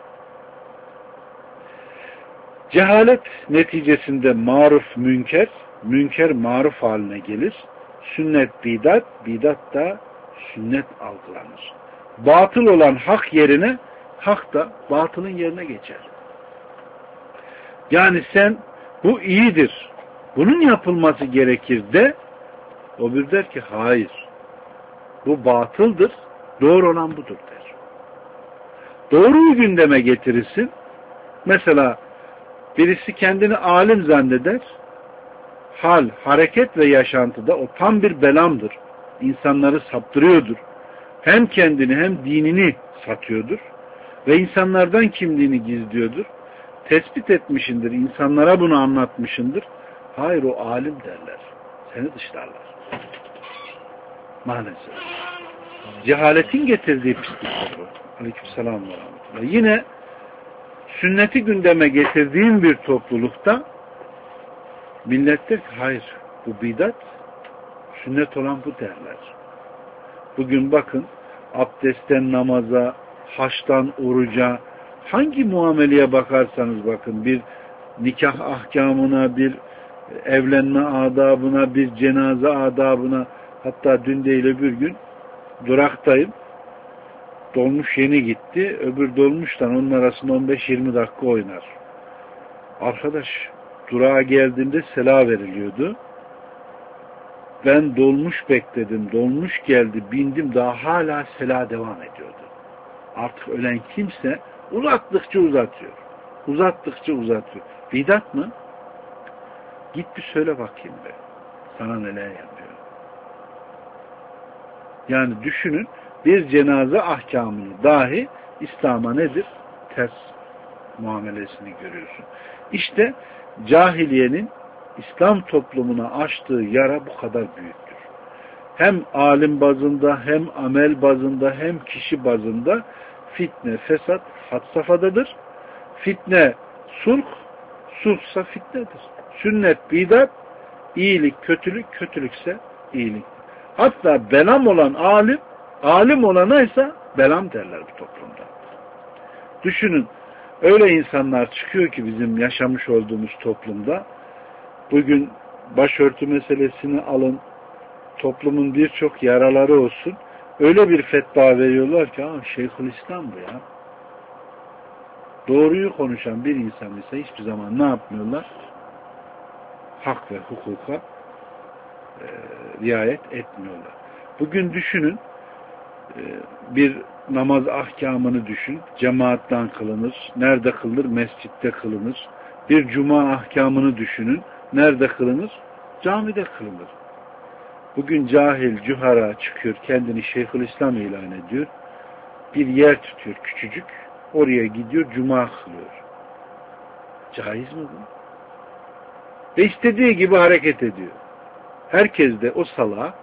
Cehalet neticesinde maruf münker, münker maruf haline gelir. Sünnet bidat, bidat da sünnet algılanır. Batıl olan hak yerine, hak da batılın yerine geçer. Yani sen bu iyidir, bunun yapılması gerekir de, o bir der ki hayır, bu batıldır, doğru olan budur der. Doğruyu gündeme getirirsin. Mesela birisi kendini alim zanneder, hal, hareket ve yaşantıda o tam bir belamdır. İnsanları saptırıyordur. Hem kendini hem dinini satıyordur. Ve insanlardan kimliğini gizliyordur. Tespit etmişindir, insanlara bunu anlatmışındır. Hayır o alim derler. Seni dışlarlar. Maalesef. Cehaletin getirdiği pisliktir bu. Aleykümselam ve rahmetullah. Yine sünneti gündeme getirdiğin bir toplulukta millet der ki hayır bu bidat, sünnet olan bu derler. Bugün bakın abdestten namaza, haçtan oruca, hangi muameleye bakarsanız bakın, bir nikah ahkamına, bir evlenme adabına, bir cenaze adabına, hatta dün değil öbür gün duraktayım. Dolmuş yeni gitti. Öbür dolmuştan onun arasında 15-20 dakika oynar. Arkadaş, durağa geldiğimde sela veriliyordu. Ben dolmuş bekledim. Dolmuş geldi. Bindim. Daha hala sela devam ediyordu. Artık ölen kimse uzattıkça uzatıyor. Uzattıkça uzatıyor. Bidat mı? Git bir söyle bakayım be. Sana neler yapıyor. Yani düşünün, bir cenaze ahkamını dahi İslam'a nedir? Ters muamelesini görüyorsun. İşte cahiliyenin İslam toplumuna açtığı yara bu kadar büyüktür. Hem alim bazında, hem amel bazında, hem kişi bazında fitne, fesat had safhadadır. Fitne sulh, sulhsa fitnedir. Sünnet, bidat, iyilik, kötülük, kötülükse iyilik. Hatta belam olan alim, alim olana ise belam derler bu toplumda. Düşünün, öyle insanlar çıkıyor ki bizim yaşamış olduğumuz toplumda, bugün başörtü meselesini alın, toplumun birçok yaraları olsun, öyle bir fetva veriyorlar ki, Şeyhülislam bu ya. Doğruyu konuşan bir insan ise hiçbir zaman ne yapmıyorlar? Hak ve hukuka riayet etmiyorlar. Bugün düşünün, bir namaz ahkamını düşün. Cemaatten kılınır. Nerede kılınır? Mescitte kılınır. Bir cuma ahkamını düşünün. Nerede kılınır? Camide kılınır. Bugün cahil, cühara çıkıyor. Kendini Şeyhülislam ilan ediyor. Bir yer tutuyor küçücük. Oraya gidiyor. Cuma kılıyor. Caiz mi bu? Ve istediği gibi hareket ediyor. Herkes de o salağa,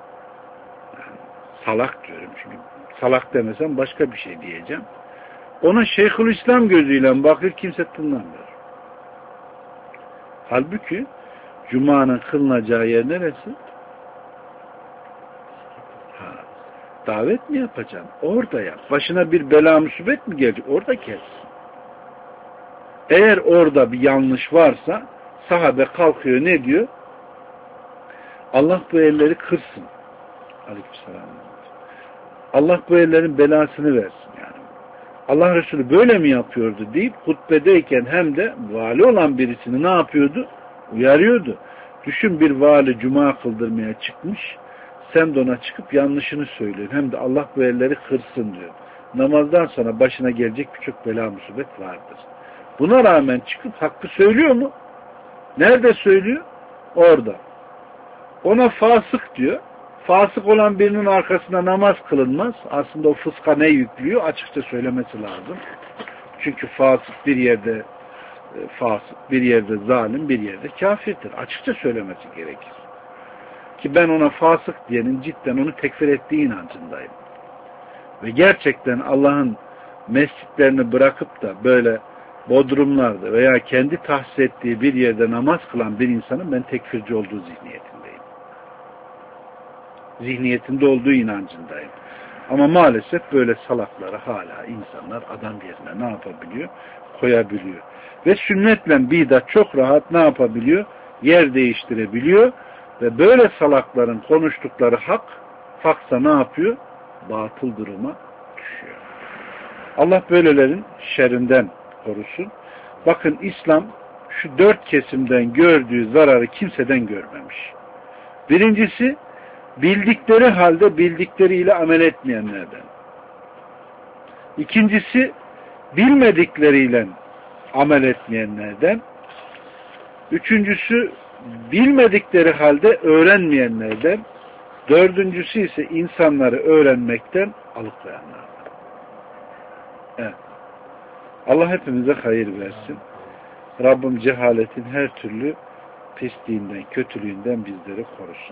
salak diyorum çünkü salak demesem başka bir şey diyeceğim. Ona Şeyhülislam gözüyle bakır, kimse tınlamıyor. Halbuki Cuma'nın kılınacağı yer neresi? Davet mi yapacaksın? Orada yap. Başına bir bela musibet mi gelecek? Orada kes. Eğer orada bir yanlış varsa sahabe kalkıyor, ne diyor? Allah bu elleri kırsın. Aleykümselam. Allah bu ellerin belasını versin yani. Allah Resulü böyle mi yapıyordu deyip hutbedeyken hem de vali olan birisini ne yapıyordu? Uyarıyordu. Düşün, bir vali cuma kıldırmaya çıkmış. Sen de ona çıkıp yanlışını söylüyorsun. Hem de Allah bu elleri kırsın diyor. Namazdan sonra başına gelecek birçok bela musibet vardır. Buna rağmen çıkıp hakkı söylüyor mu? Nerede söylüyor? Orada. Ona fasık diyor. Fasık olan birinin arkasında namaz kılınmaz. Aslında o fıska ne yüklüyor? Açıkça söylemesi lazım. Çünkü fasık bir yerde fasık, bir yerde zalim, bir yerde kafirdir. Açıkça söylemesi gerekir. Ki ben ona fasık diyenin cidden onu tekfir ettiği inancındayım. Ve gerçekten Allah'ın mescitlerini bırakıp da böyle bodrumlarda veya kendi tahsis ettiği bir yerde namaz kılan bir insanın ben tekfirci olduğu zihniyetindeyim. Zihniyetinde olduğu inancındayım. Ama maalesef böyle salakları hala insanlar adam yerine ne yapabiliyor? Koyabiliyor. Ve sünnetle bidat çok rahat ne yapabiliyor? Yer değiştirebiliyor. Ve böyle salakların konuştukları haksa ne yapıyor? Batıl duruma düşüyor. Allah böylelerin şerrinden korusun. Bakın, İslam şu 4 kesimden gördüğü zararı kimseden görmemiş. Birincisi, bildikleri halde bildikleriyle amel etmeyenlerden. İkincisi, bilmedikleriyle amel etmeyenlerden. Üçüncüsü, bilmedikleri halde öğrenmeyenlerden. Dördüncüsü ise insanları öğrenmekten alıkoyanlardan. Evet. Allah hepimize hayır versin. Rabbim cehaletin her türlü pisliğinden, kötülüğünden bizleri korusun.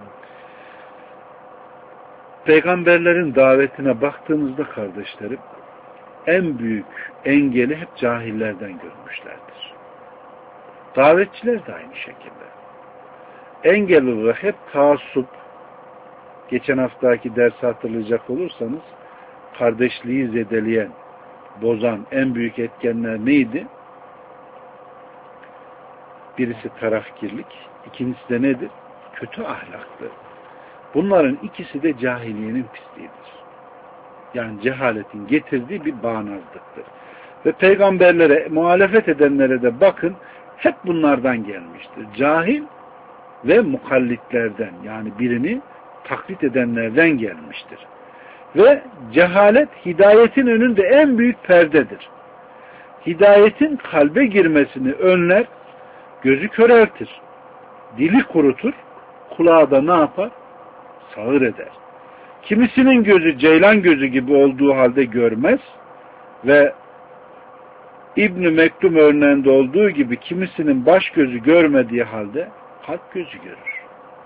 Peygamberlerin davetine baktığımızda kardeşlerim, en büyük engeli hep cahillerden görmüşlerdir. Davetçiler de aynı şekilde. Engel olarak hep taassup, geçen haftaki dersi hatırlayacak olursanız, kardeşliği zedeleyen, bozan en büyük etkenler neydi? Birisi tarafkirlik, İkincisi de nedir? Kötü ahlaktır. Bunların ikisi de cahiliyenin pisliğidir. Yani cehaletin getirdiği bir bağnazlıktır. Ve peygamberlere, muhalefet edenlere de bakın, hep bunlardan gelmiştir. Cahil ve mukallitlerden, yani birini taklit edenlerden gelmiştir. Ve cehalet hidayetin önünde en büyük perdedir. Hidayetin kalbe girmesini önler, gözü köreltir, dili kurutur, kulağı da ne yapar? Sağır eder. Kimisinin gözü ceylan gözü gibi olduğu halde görmez ve İbn-i Mektum örneğinde olduğu gibi kimisinin baş gözü görmediği halde kalp gözü görür.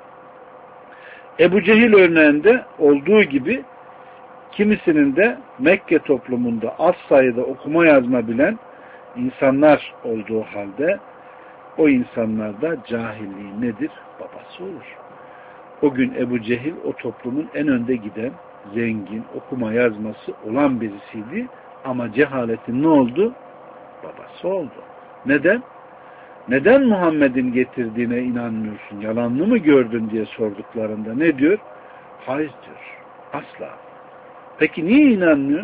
Ebu Cehil örneğinde olduğu gibi kimisinin de Mekke toplumunda az sayıda okuma yazma bilen insanlar olduğu halde o insanlarda cahilliği nedir? Babası olur. O gün Ebu Cehil o toplumun en önde giden, zengin, okuma yazması olan birisiydi ama cehaletin ne oldu? Babası oldu. Neden? Neden Muhammed'in getirdiğine inanmıyorsun? Yalanlı mı gördün diye sorduklarında ne diyor? Hayır diyor. Asla. Peki niye inanmıyorsun?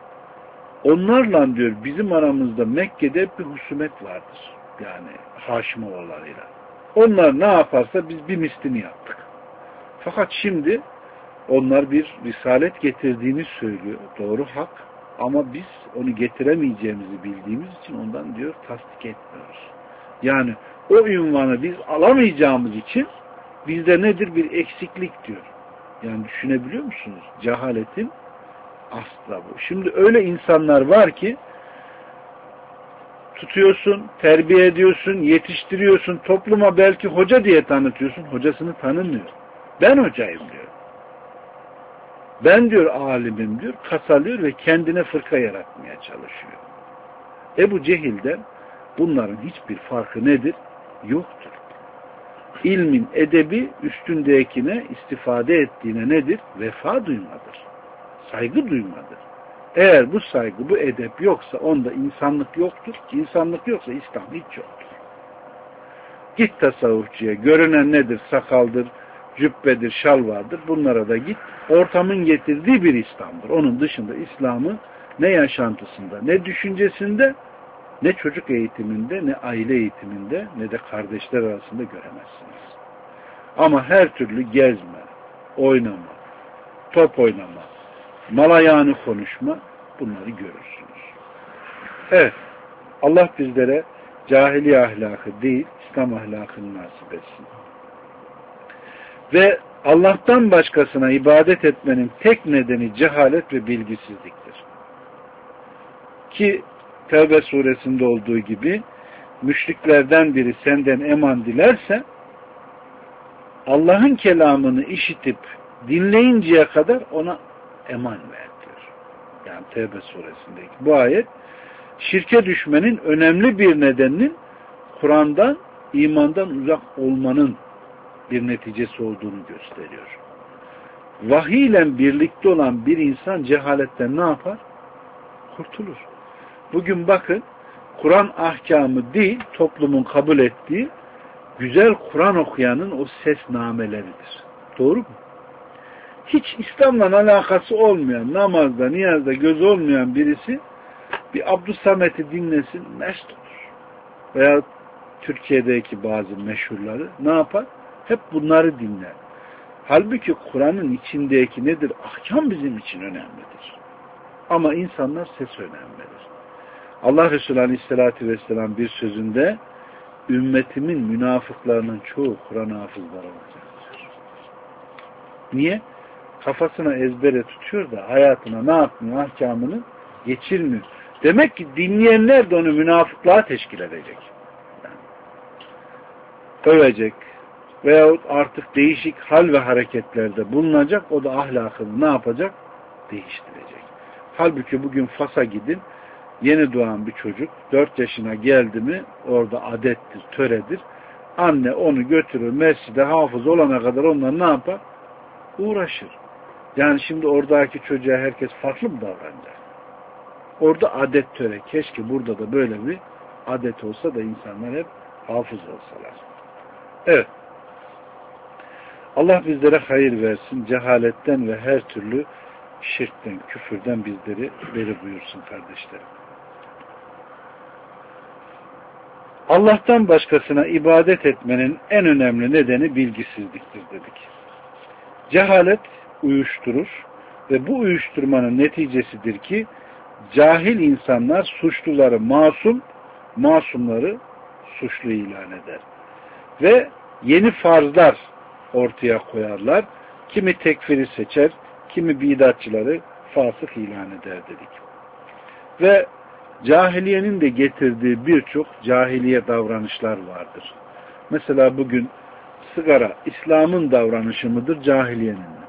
Onlarla diyor bizim aramızda Mekke'de bir husumet vardır. Yani Haşimoğullarıyla. Onlar ne yaparsa biz bir mislini yaptık. Fakat şimdi onlar bir risalet getirdiğini söylüyor. Doğru, hak. Ama biz onu getiremeyeceğimizi bildiğimiz için ondan diyor tasdik etmiyoruz. Yani o ünvanı biz alamayacağımız için bizde nedir? Bir eksiklik diyor. Yani düşünebiliyor musunuz? Cehaletin asla bu. Şimdi öyle insanlar var ki tutuyorsun, terbiye ediyorsun, yetiştiriyorsun, topluma belki hoca diye tanıtıyorsun, hocasını tanımıyor. Ben hocayım diyor. Ben diyor alimim diyor, kasalıyor ve kendine fırka yaratmaya çalışıyor. Ebu Cehil'den bunların hiçbir farkı nedir? Yoktur. İlmin edebi üstündekine istifade ettiğine nedir? Vefa duymadır. Saygı duymadır. Eğer bu saygı, bu edep yoksa onda insanlık yoktur. İnsanlık yoksa İslam hiç yoktur. Git tasavvufçuya, görünen nedir? Sakaldır, cübbedir, şal vardır. Bunlara da git. Ortamın getirdiği bir İslam'dır. Onun dışında İslam'ı ne yaşantısında, ne düşüncesinde, ne çocuk eğitiminde, ne aile eğitiminde, ne de kardeşler arasında göremezsiniz. Ama her türlü gezme, oynama, top oynama, malayani konuşma, bunları görürsünüz. Evet, Allah bizlere cahiliye ahlakı değil, İslam ahlakını nasip etsin. Ve Allah'tan başkasına ibadet etmenin tek nedeni cehalet ve bilgisizliktir. Ki Tevbe suresinde olduğu gibi müşriklerden biri senden eman dilerse Allah'ın kelamını işitip dinleyinceye kadar ona eman ver diyor. Yani Tevbe suresindeki bu ayet şirke düşmenin önemli bir nedeninin Kur'an'dan, imandan uzak olmanın bir neticesi olduğunu gösteriyor. Vahiy ile birlikte olan bir insan cehaletten ne yapar? Kurtulur. Bugün bakın Kur'an ahkamı değil, toplumun kabul ettiği güzel Kur'an okuyanın o sesnameleridir. Doğru mu? Hiç İslam'la alakası olmayan, namazda, niyazda göz olmayan birisi bir Abdüssamet'i dinlesin, mest olur. Veya Türkiye'deki bazı meşhurları ne yapar? Hep bunları dinler. Halbuki Kur'an'ın içindeki nedir? Ahkam bizim için önemlidir. Ama insanlar ses önemlidir. Allah Resulü Aleyhisselatü Vesselam bir sözünde ümmetimin münafıklarının çoğu Kur'an hafızları olacaktır. Niye? Kafasına ezbere tutuyor da hayatına ne yapmıyor? Ahkamını geçirmiyor. Demek ki dinleyenler de onu münafıklığa teşkil edecek. Yani, övecek veyahut artık değişik hal ve hareketlerde bulunacak. O da ahlakını ne yapacak? Değiştirecek. Halbuki bugün Fas'a gidin, yeni doğan bir çocuk 4 yaşına geldi mi orada adettir, töredir. Anne onu götürür mescide, hafız olana kadar onlar ne yapar? Uğraşır. Yani şimdi oradaki çocuğa herkes farklı mı davranacak? Orada adet töre. Keşke burada da böyle bir adet olsa da insanlar hep hafız olsalar. Evet. Allah bizlere hayır versin. Cehaletten ve her türlü şirkten, küfürden bizleri beri buyursun kardeşlerim. Allah'tan başkasına ibadet etmenin en önemli nedeni bilgisizliktir dedik. Cehalet uyuşturur ve bu uyuşturmanın neticesidir ki cahil insanlar suçluları masum, masumları suçlu ilan eder. Ve yeni farzlar ortaya koyarlar. Kimi tekfiri seçer, kimi bidatçıları fasık ilan eder dedik. Ve cahiliyenin de getirdiği birçok cahiliye davranışlar vardır. Mesela bugün sigara İslam'ın davranışı mıdır, cahiliyenin mi?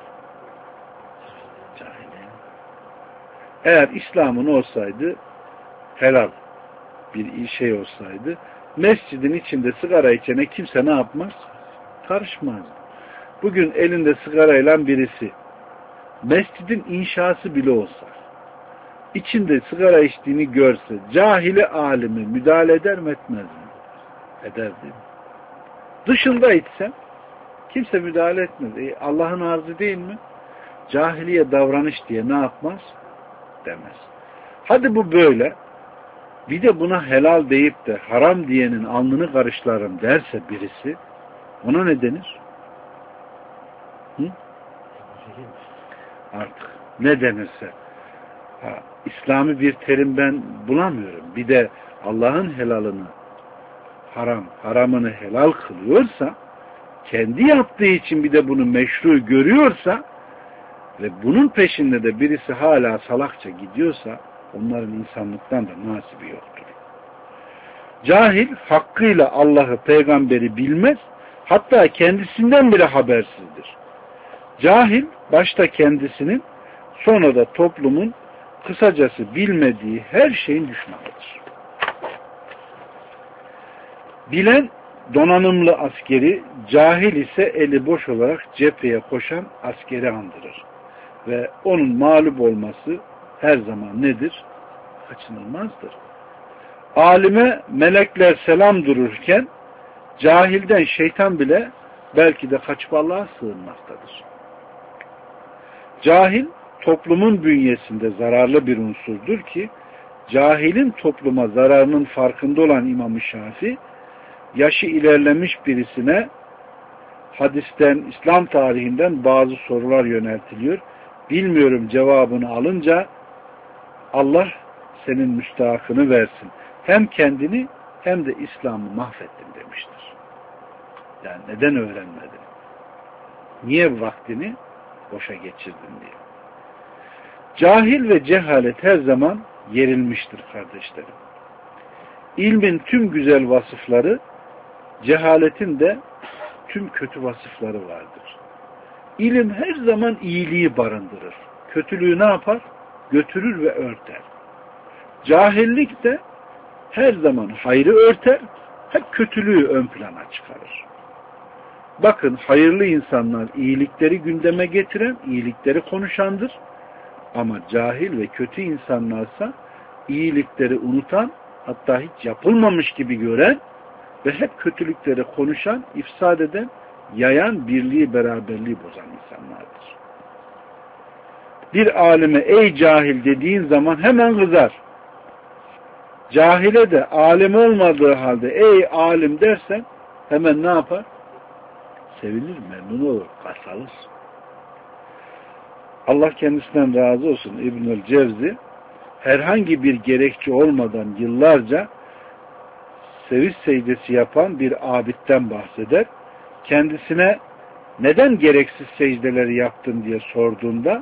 Cahiliye. Eğer İslam'ın olsaydı, helal bir şey olsaydı, mescidin içinde sigara içene kimse ne yapmaz? Karışmaz. Bugün elinde sigarayla birisi, mescidin inşası bile olsa, içinde sigara içtiğini görse, cahili alimi müdahale eder mi etmez mi? Eder değil mi? Dışında içsen, kimse müdahale etmez. Allah'ın arzı değil mi? Cahiliye davranış diye ne yapmaz? Demez. Hadi bu böyle. Bir de buna helal deyip de haram diyenin alnını karışlarım derse birisi, ona ne denir? Hı? Artık ne denirse. İslami bir terim ben bulamıyorum. Bir de Allah'ın helalını haramını helal kılıyorsa, kendi yaptığı için bir de bunu meşru görüyorsa ve bunun peşinde de birisi hala salakça gidiyorsa, onların insanlıktan da nasibi yoktur. Cahil hakkıyla Allah'ı, peygamberi bilmez, hatta kendisinden bile habersizdir. Cahil başta kendisinin, sonra da toplumun, kısacası bilmediği her şeyin düşmanıdır. Bilen donanımlı askeri, cahil ise eli boş olarak cepheye koşan askeri andırır. Ve onun mağlup olması her zaman nedir? Kaçınılmazdır. Alime melekler selam dururken, cahilden şeytan bile belki de kaçıp Allah'a sığınmaktadır. Cahil, toplumun bünyesinde zararlı bir unsurdur ki, cahilin topluma zararının farkında olan İmam-ı Şafii, yaşı ilerlemiş birisine hadisten, İslam tarihinden bazı sorular yöneltiliyor. Bilmiyorum cevabını alınca Allah senin müstahakını versin. Hem kendini hem de İslam'ı mahvettin demiştir. Yani neden öğrenmedin? Niye vaktini boşa geçirdin diye. Cahil ve cehalet her zaman yerilmiştir kardeşlerim. İlmin tüm güzel vasıfları, cehaletin de tüm kötü vasıfları vardır. İlim her zaman iyiliği barındırır. Kötülüğü ne yapar? Götürür ve örter. Cahillik de her zaman hayrı örter, hep kötülüğü ön plana çıkarır. Bakın hayırlı insanlar iyilikleri gündeme getiren, iyilikleri konuşandır. Ama cahil ve kötü insanlarsa iyilikleri unutan, hatta hiç yapılmamış gibi gören ve hep kötülükleri konuşan, ifsad eden, yayan, birliği, beraberliği bozan insanlardır. Bir alime ey cahil dediğin zaman hemen kızar. Cahile de alim olmadığı halde ey alim dersen hemen ne yapar? Sevinir, memnun olur, kasalır. Allah kendisinden razı olsun. İbnül Cevzi herhangi bir gerekçe olmadan yıllarca seviş secdesi yapan bir abidden bahseder. Kendisine neden gereksiz secdeleri yaptın diye sorduğunda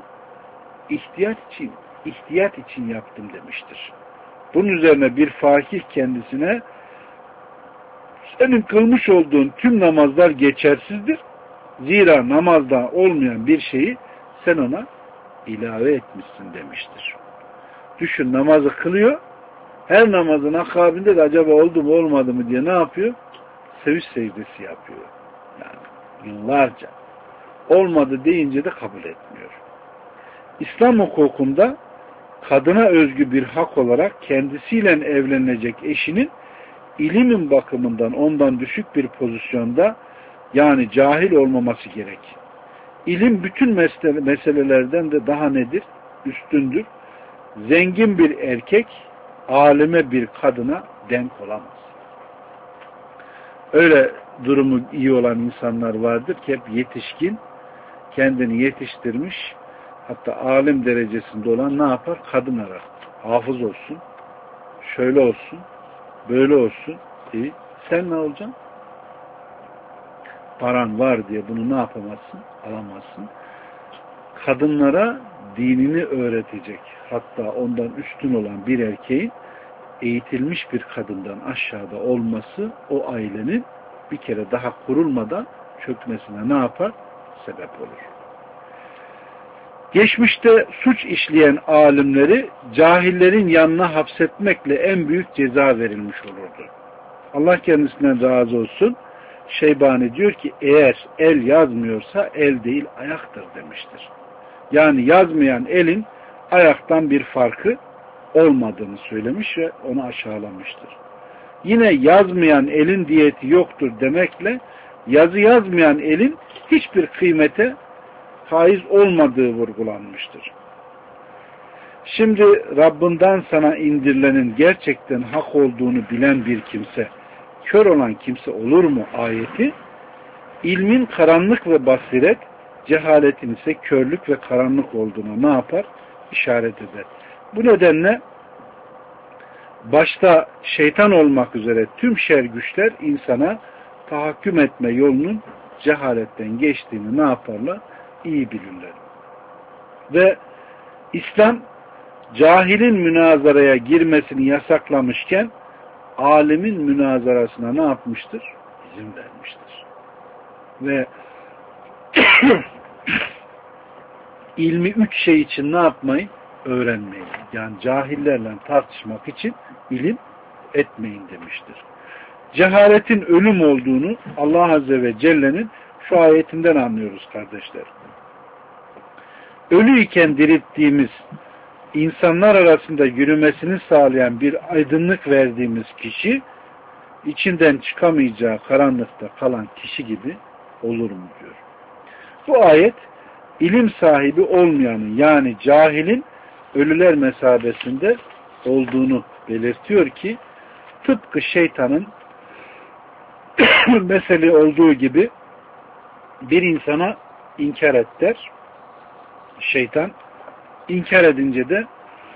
ihtiyat için yaptım demiştir. Bunun üzerine bir fakih kendisine senin kılmış olduğun tüm namazlar geçersizdir. Zira namazda olmayan bir şeyi sen ona ilave etmişsin demiştir. Düşün, namazı kılıyor. Her namazın akabinde de acaba oldu mu olmadı mı diye ne yapıyor? Seviş secdesi yapıyor. Yani yıllarca. Olmadı deyince de kabul etmiyor. İslam hukukunda kadına özgü bir hak olarak kendisiyle evlenecek eşinin ilimin bakımından ondan düşük bir pozisyonda Yani cahil olmaması gerek. İlim bütün meselelerden de daha nedir? Üstündür. Zengin bir erkek alime bir kadına denk olamaz. Öyle durumu iyi olan insanlar vardır ki hep yetişkin, kendini yetiştirmiş, hatta alim derecesinde olan ne yapar? Kadın arar. Hafız olsun, şöyle olsun, böyle olsun. Sen ne olacaksın? Paran var diye bunu ne yapamazsın? Alamazsın. Kadınlara dinini öğretecek, hatta ondan üstün olan bir erkeğin eğitilmiş bir kadından aşağıda olması o ailenin bir kere daha kurulmadan çökmesine ne yapar? Sebep olur. Geçmişte suç işleyen alimleri cahillerin yanına hapsetmekle en büyük ceza verilmiş olurdu. Allah kendisinden razı olsun. Şeybani diyor ki eğer el yazmıyorsa el değil ayaktır demiştir. Yani yazmayan elin ayaktan bir farkı olmadığını söylemiş ve onu aşağılamıştır. Yine yazmayan elin diyeti yoktur demekle yazı yazmayan elin hiçbir kıymete haiz olmadığı vurgulanmıştır. Şimdi Rabbinden sana indirilenin gerçekten hak olduğunu bilen bir kimse, kör olan kimse olur mu ayeti, ilmin karanlık ve basiret, cehaletin ise körlük ve karanlık olduğuna ne yapar? İşaret eder. Bu nedenle başta şeytan olmak üzere tüm şer güçler insana tahakküm etme yolunun cehaletten geçtiğini ne yaparlar? İyi bilirler. Ve İslam cahilin münazaraya girmesini yasaklamışken alimin münazarasına ne yapmıştır? İzin vermiştir. Ve ilmi 3 şey için ne yapmayın? Öğrenmeyin. Yani cahillerle tartışmak için ilim etmeyin demiştir. Cehaletin ölüm olduğunu Allah Azze ve Celle'nin şu ayetinden anlıyoruz kardeşler. Ölüyken dirilttiğimiz, insanlar arasında yürümesini sağlayan bir aydınlık verdiğimiz kişi, içinden çıkamayacağı karanlıkta kalan kişi gibi olur mu diyor. Bu ayet, ilim sahibi olmayanın yani cahilin ölüler mesabesinde olduğunu belirtiyor ki, tıpkı şeytanın mesele olduğu gibi bir insana inkar et der. Şeytan inkar edince de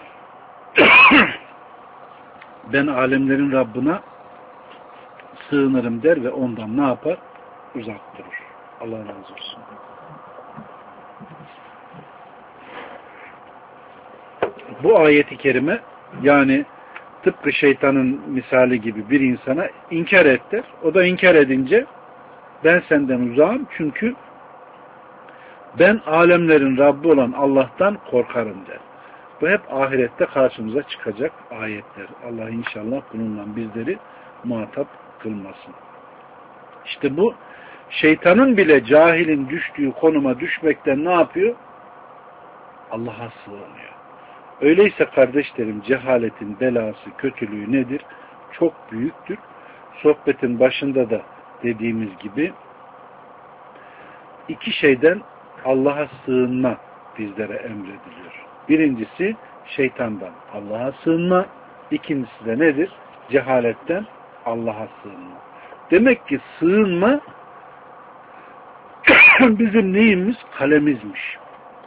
ben alemlerin Rabbına sığınırım der ve ondan ne yapar? Uzak durur. Allah razı olsun. Bu ayeti kerime yani tıpkı şeytanın misali gibi bir insana inkar et der. O da inkar edince ben senden uzağım çünkü ben alemlerin Rabbi olan Allah'tan korkarım der. Bu hep ahirette karşımıza çıkacak ayetler. Allah inşallah bununla bizleri muhatap kılmasın. İşte bu şeytanın bile cahilin düştüğü konuma düşmekten ne yapıyor? Allah'a sığınıyor. Öyleyse kardeşlerim cehaletin belası, kötülüğü nedir? Çok büyüktür. Sohbetin başında da dediğimiz gibi iki şeyden Allah'a sığınma bizlere emrediliyor. Birincisi şeytandan Allah'a sığınma, ikincisi de nedir? Cehaletten Allah'a sığınma. Demek ki sığınma bizim neyimiz? Kalemizmiş.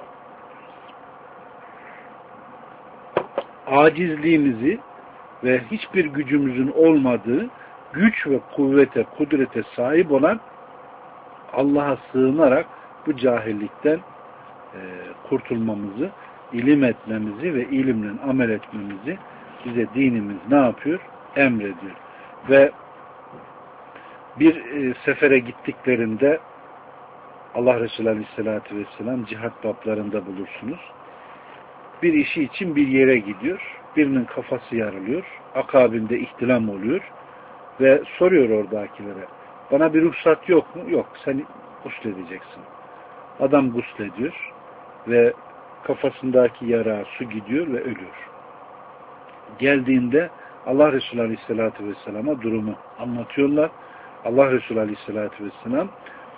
Acizliğimizi ve hiçbir gücümüzün olmadığı güç ve kuvvete, kudrete sahip olan Allah'a sığınarak bu cahillikten kurtulmamızı, ilim etmemizi ve ilimle amel etmemizi bize dinimiz ne yapıyor? Emrediyor. Ve bir sefere gittiklerinde Allah Resulü Aleyhisselatü Vesselam cihat bablarında bulursunuz. Bir işi için bir yere gidiyor. Birinin kafası yarılıyor. Akabinde ihtilam oluyor. Ve soruyor oradakilere. Bana bir ruhsat yok mu? Yok. Sen gusledeceksin. Adam guslediyor. Ve kafasındaki yara su gidiyor ve ölüyor. Geldiğinde Allah Resulü Aleyhisselatü Vesselam'a durumu anlatıyorlar. Allah Resulü Aleyhisselatü Vesselam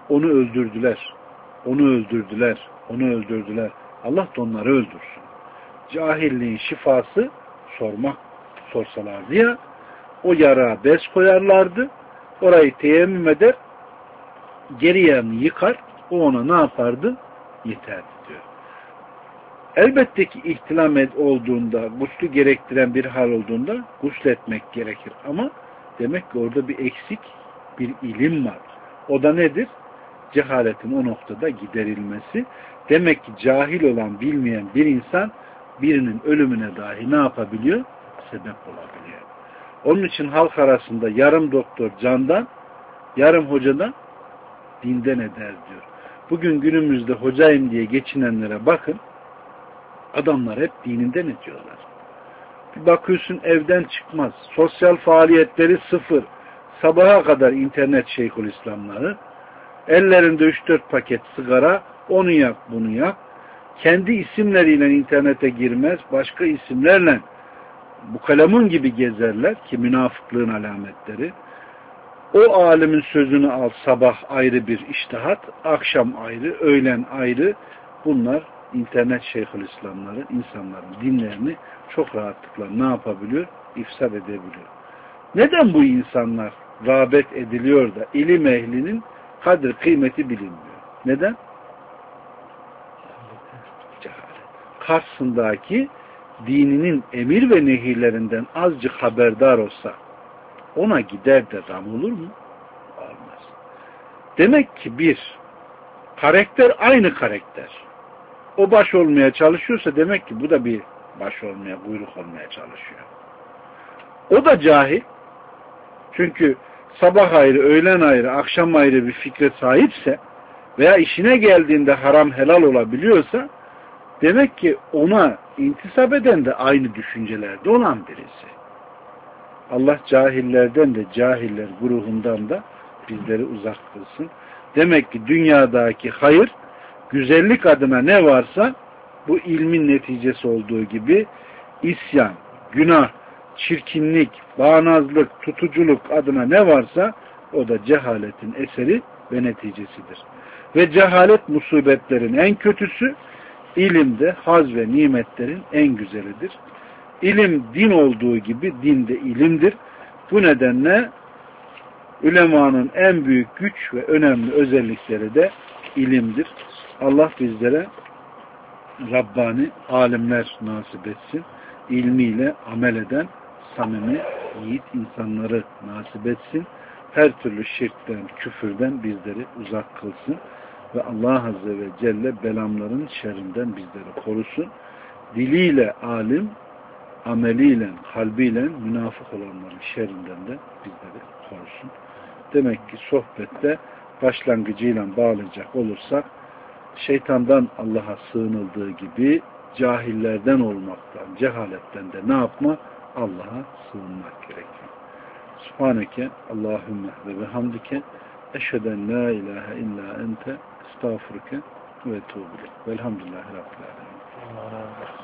Onu öldürdüler. Onu öldürdüler. Onu öldürdüler. Allah da onları öldürsün. Cahilliğin şifası sormak, sorsalardı ya, o yara bez koyarlardı. Orayı teyemmüm eder, geri yanını yıkar, o ona ne yapardı? Yeterdi diyor. Elbette ki ihtilam olduğunda, guslü gerektiren bir hal olduğunda gusletmek gerekir. Ama demek ki orada bir eksik, bir ilim var. O da nedir? Cehaletin o noktada giderilmesi. Demek ki cahil olan, bilmeyen bir insan birinin ölümüne dahi ne yapabiliyor? Sebep olabiliyor. Onun için halk arasında yarım doktor candan, yarım hocadan dinden eder diyor. Bugün günümüzde hocayım diye geçinenlere bakın, adamlar hep dininden ediyorlar. Bir bakıyorsun evden çıkmaz. Sosyal faaliyetleri sıfır. Sabaha kadar internet şeyhülislamları. Ellerinde 3-4 paket sigara. Onu yak, bunu yak. Kendi isimleriyle internete girmez. Başka isimlerle bu kalemun gibi gezerler ki münafıklığın alametleri. O alimin sözünü al, sabah ayrı bir iştihat, akşam ayrı, öğlen ayrı. Bunlar internet şeyhülislamları insanların dinlerini çok rahatlıkla ne yapabiliyor? İfsad edebiliyor. Neden bu insanlar rağbet ediliyor da ilim ehlinin kadir kıymeti bilinmiyor? Neden? Cehalet. Karşısındaki dininin emir ve nehirlerinden azıcık haberdar olsa ona gider de ram olur mu? Olmaz. Demek ki bir, karakter aynı karakter. O baş olmaya çalışıyorsa demek ki bu da bir baş olmaya, buyruk olmaya çalışıyor. O da cahil. Çünkü sabah ayrı, öğlen ayrı, akşam ayrı bir fikre sahipse veya işine geldiğinde haram helal olabiliyorsa demek ki ona intisap eden de aynı düşüncelerde olan birisi. Allah cahillerden de cahiller grubundan da bizleri uzak kılsın. Demek ki dünyadaki hayır, güzellik adına ne varsa bu ilmin neticesi olduğu gibi isyan, günah, çirkinlik, bağnazlık, tutuculuk adına ne varsa o da cehaletin eseri ve neticesidir. Ve cehalet musibetlerin en kötüsü, ilimde haz ve nimetlerin en güzelidir. İlim din olduğu gibi din de ilimdir. Bu nedenle ulemanın en büyük güç ve önemli özellikleri de ilimdir. Allah bizlere Rabbani alimler nasip etsin. İlmiyle amel eden samimi, yiğit insanları nasip etsin. Her türlü şirkten, küfürden bizleri uzak kılsın. Ve Allah Azze ve Celle belamların şerrinden bizleri korusun. Diliyle alim, ameliyle, kalbiyle münafık olanların şerrinden de bizleri korusun. Demek ki sohbette başlangıcıyla bağlayacak olursak şeytandan Allah'a sığınıldığı gibi cahillerden olmaktan, cehaletten de ne yapma? Allah'a sığınmak gerekiyor. Subhaneke Allahümme ve bihamdike eşheden la ilahe illa ente estağfurke ve tuğbilek. Velhamdülillahi Rabbil alemin.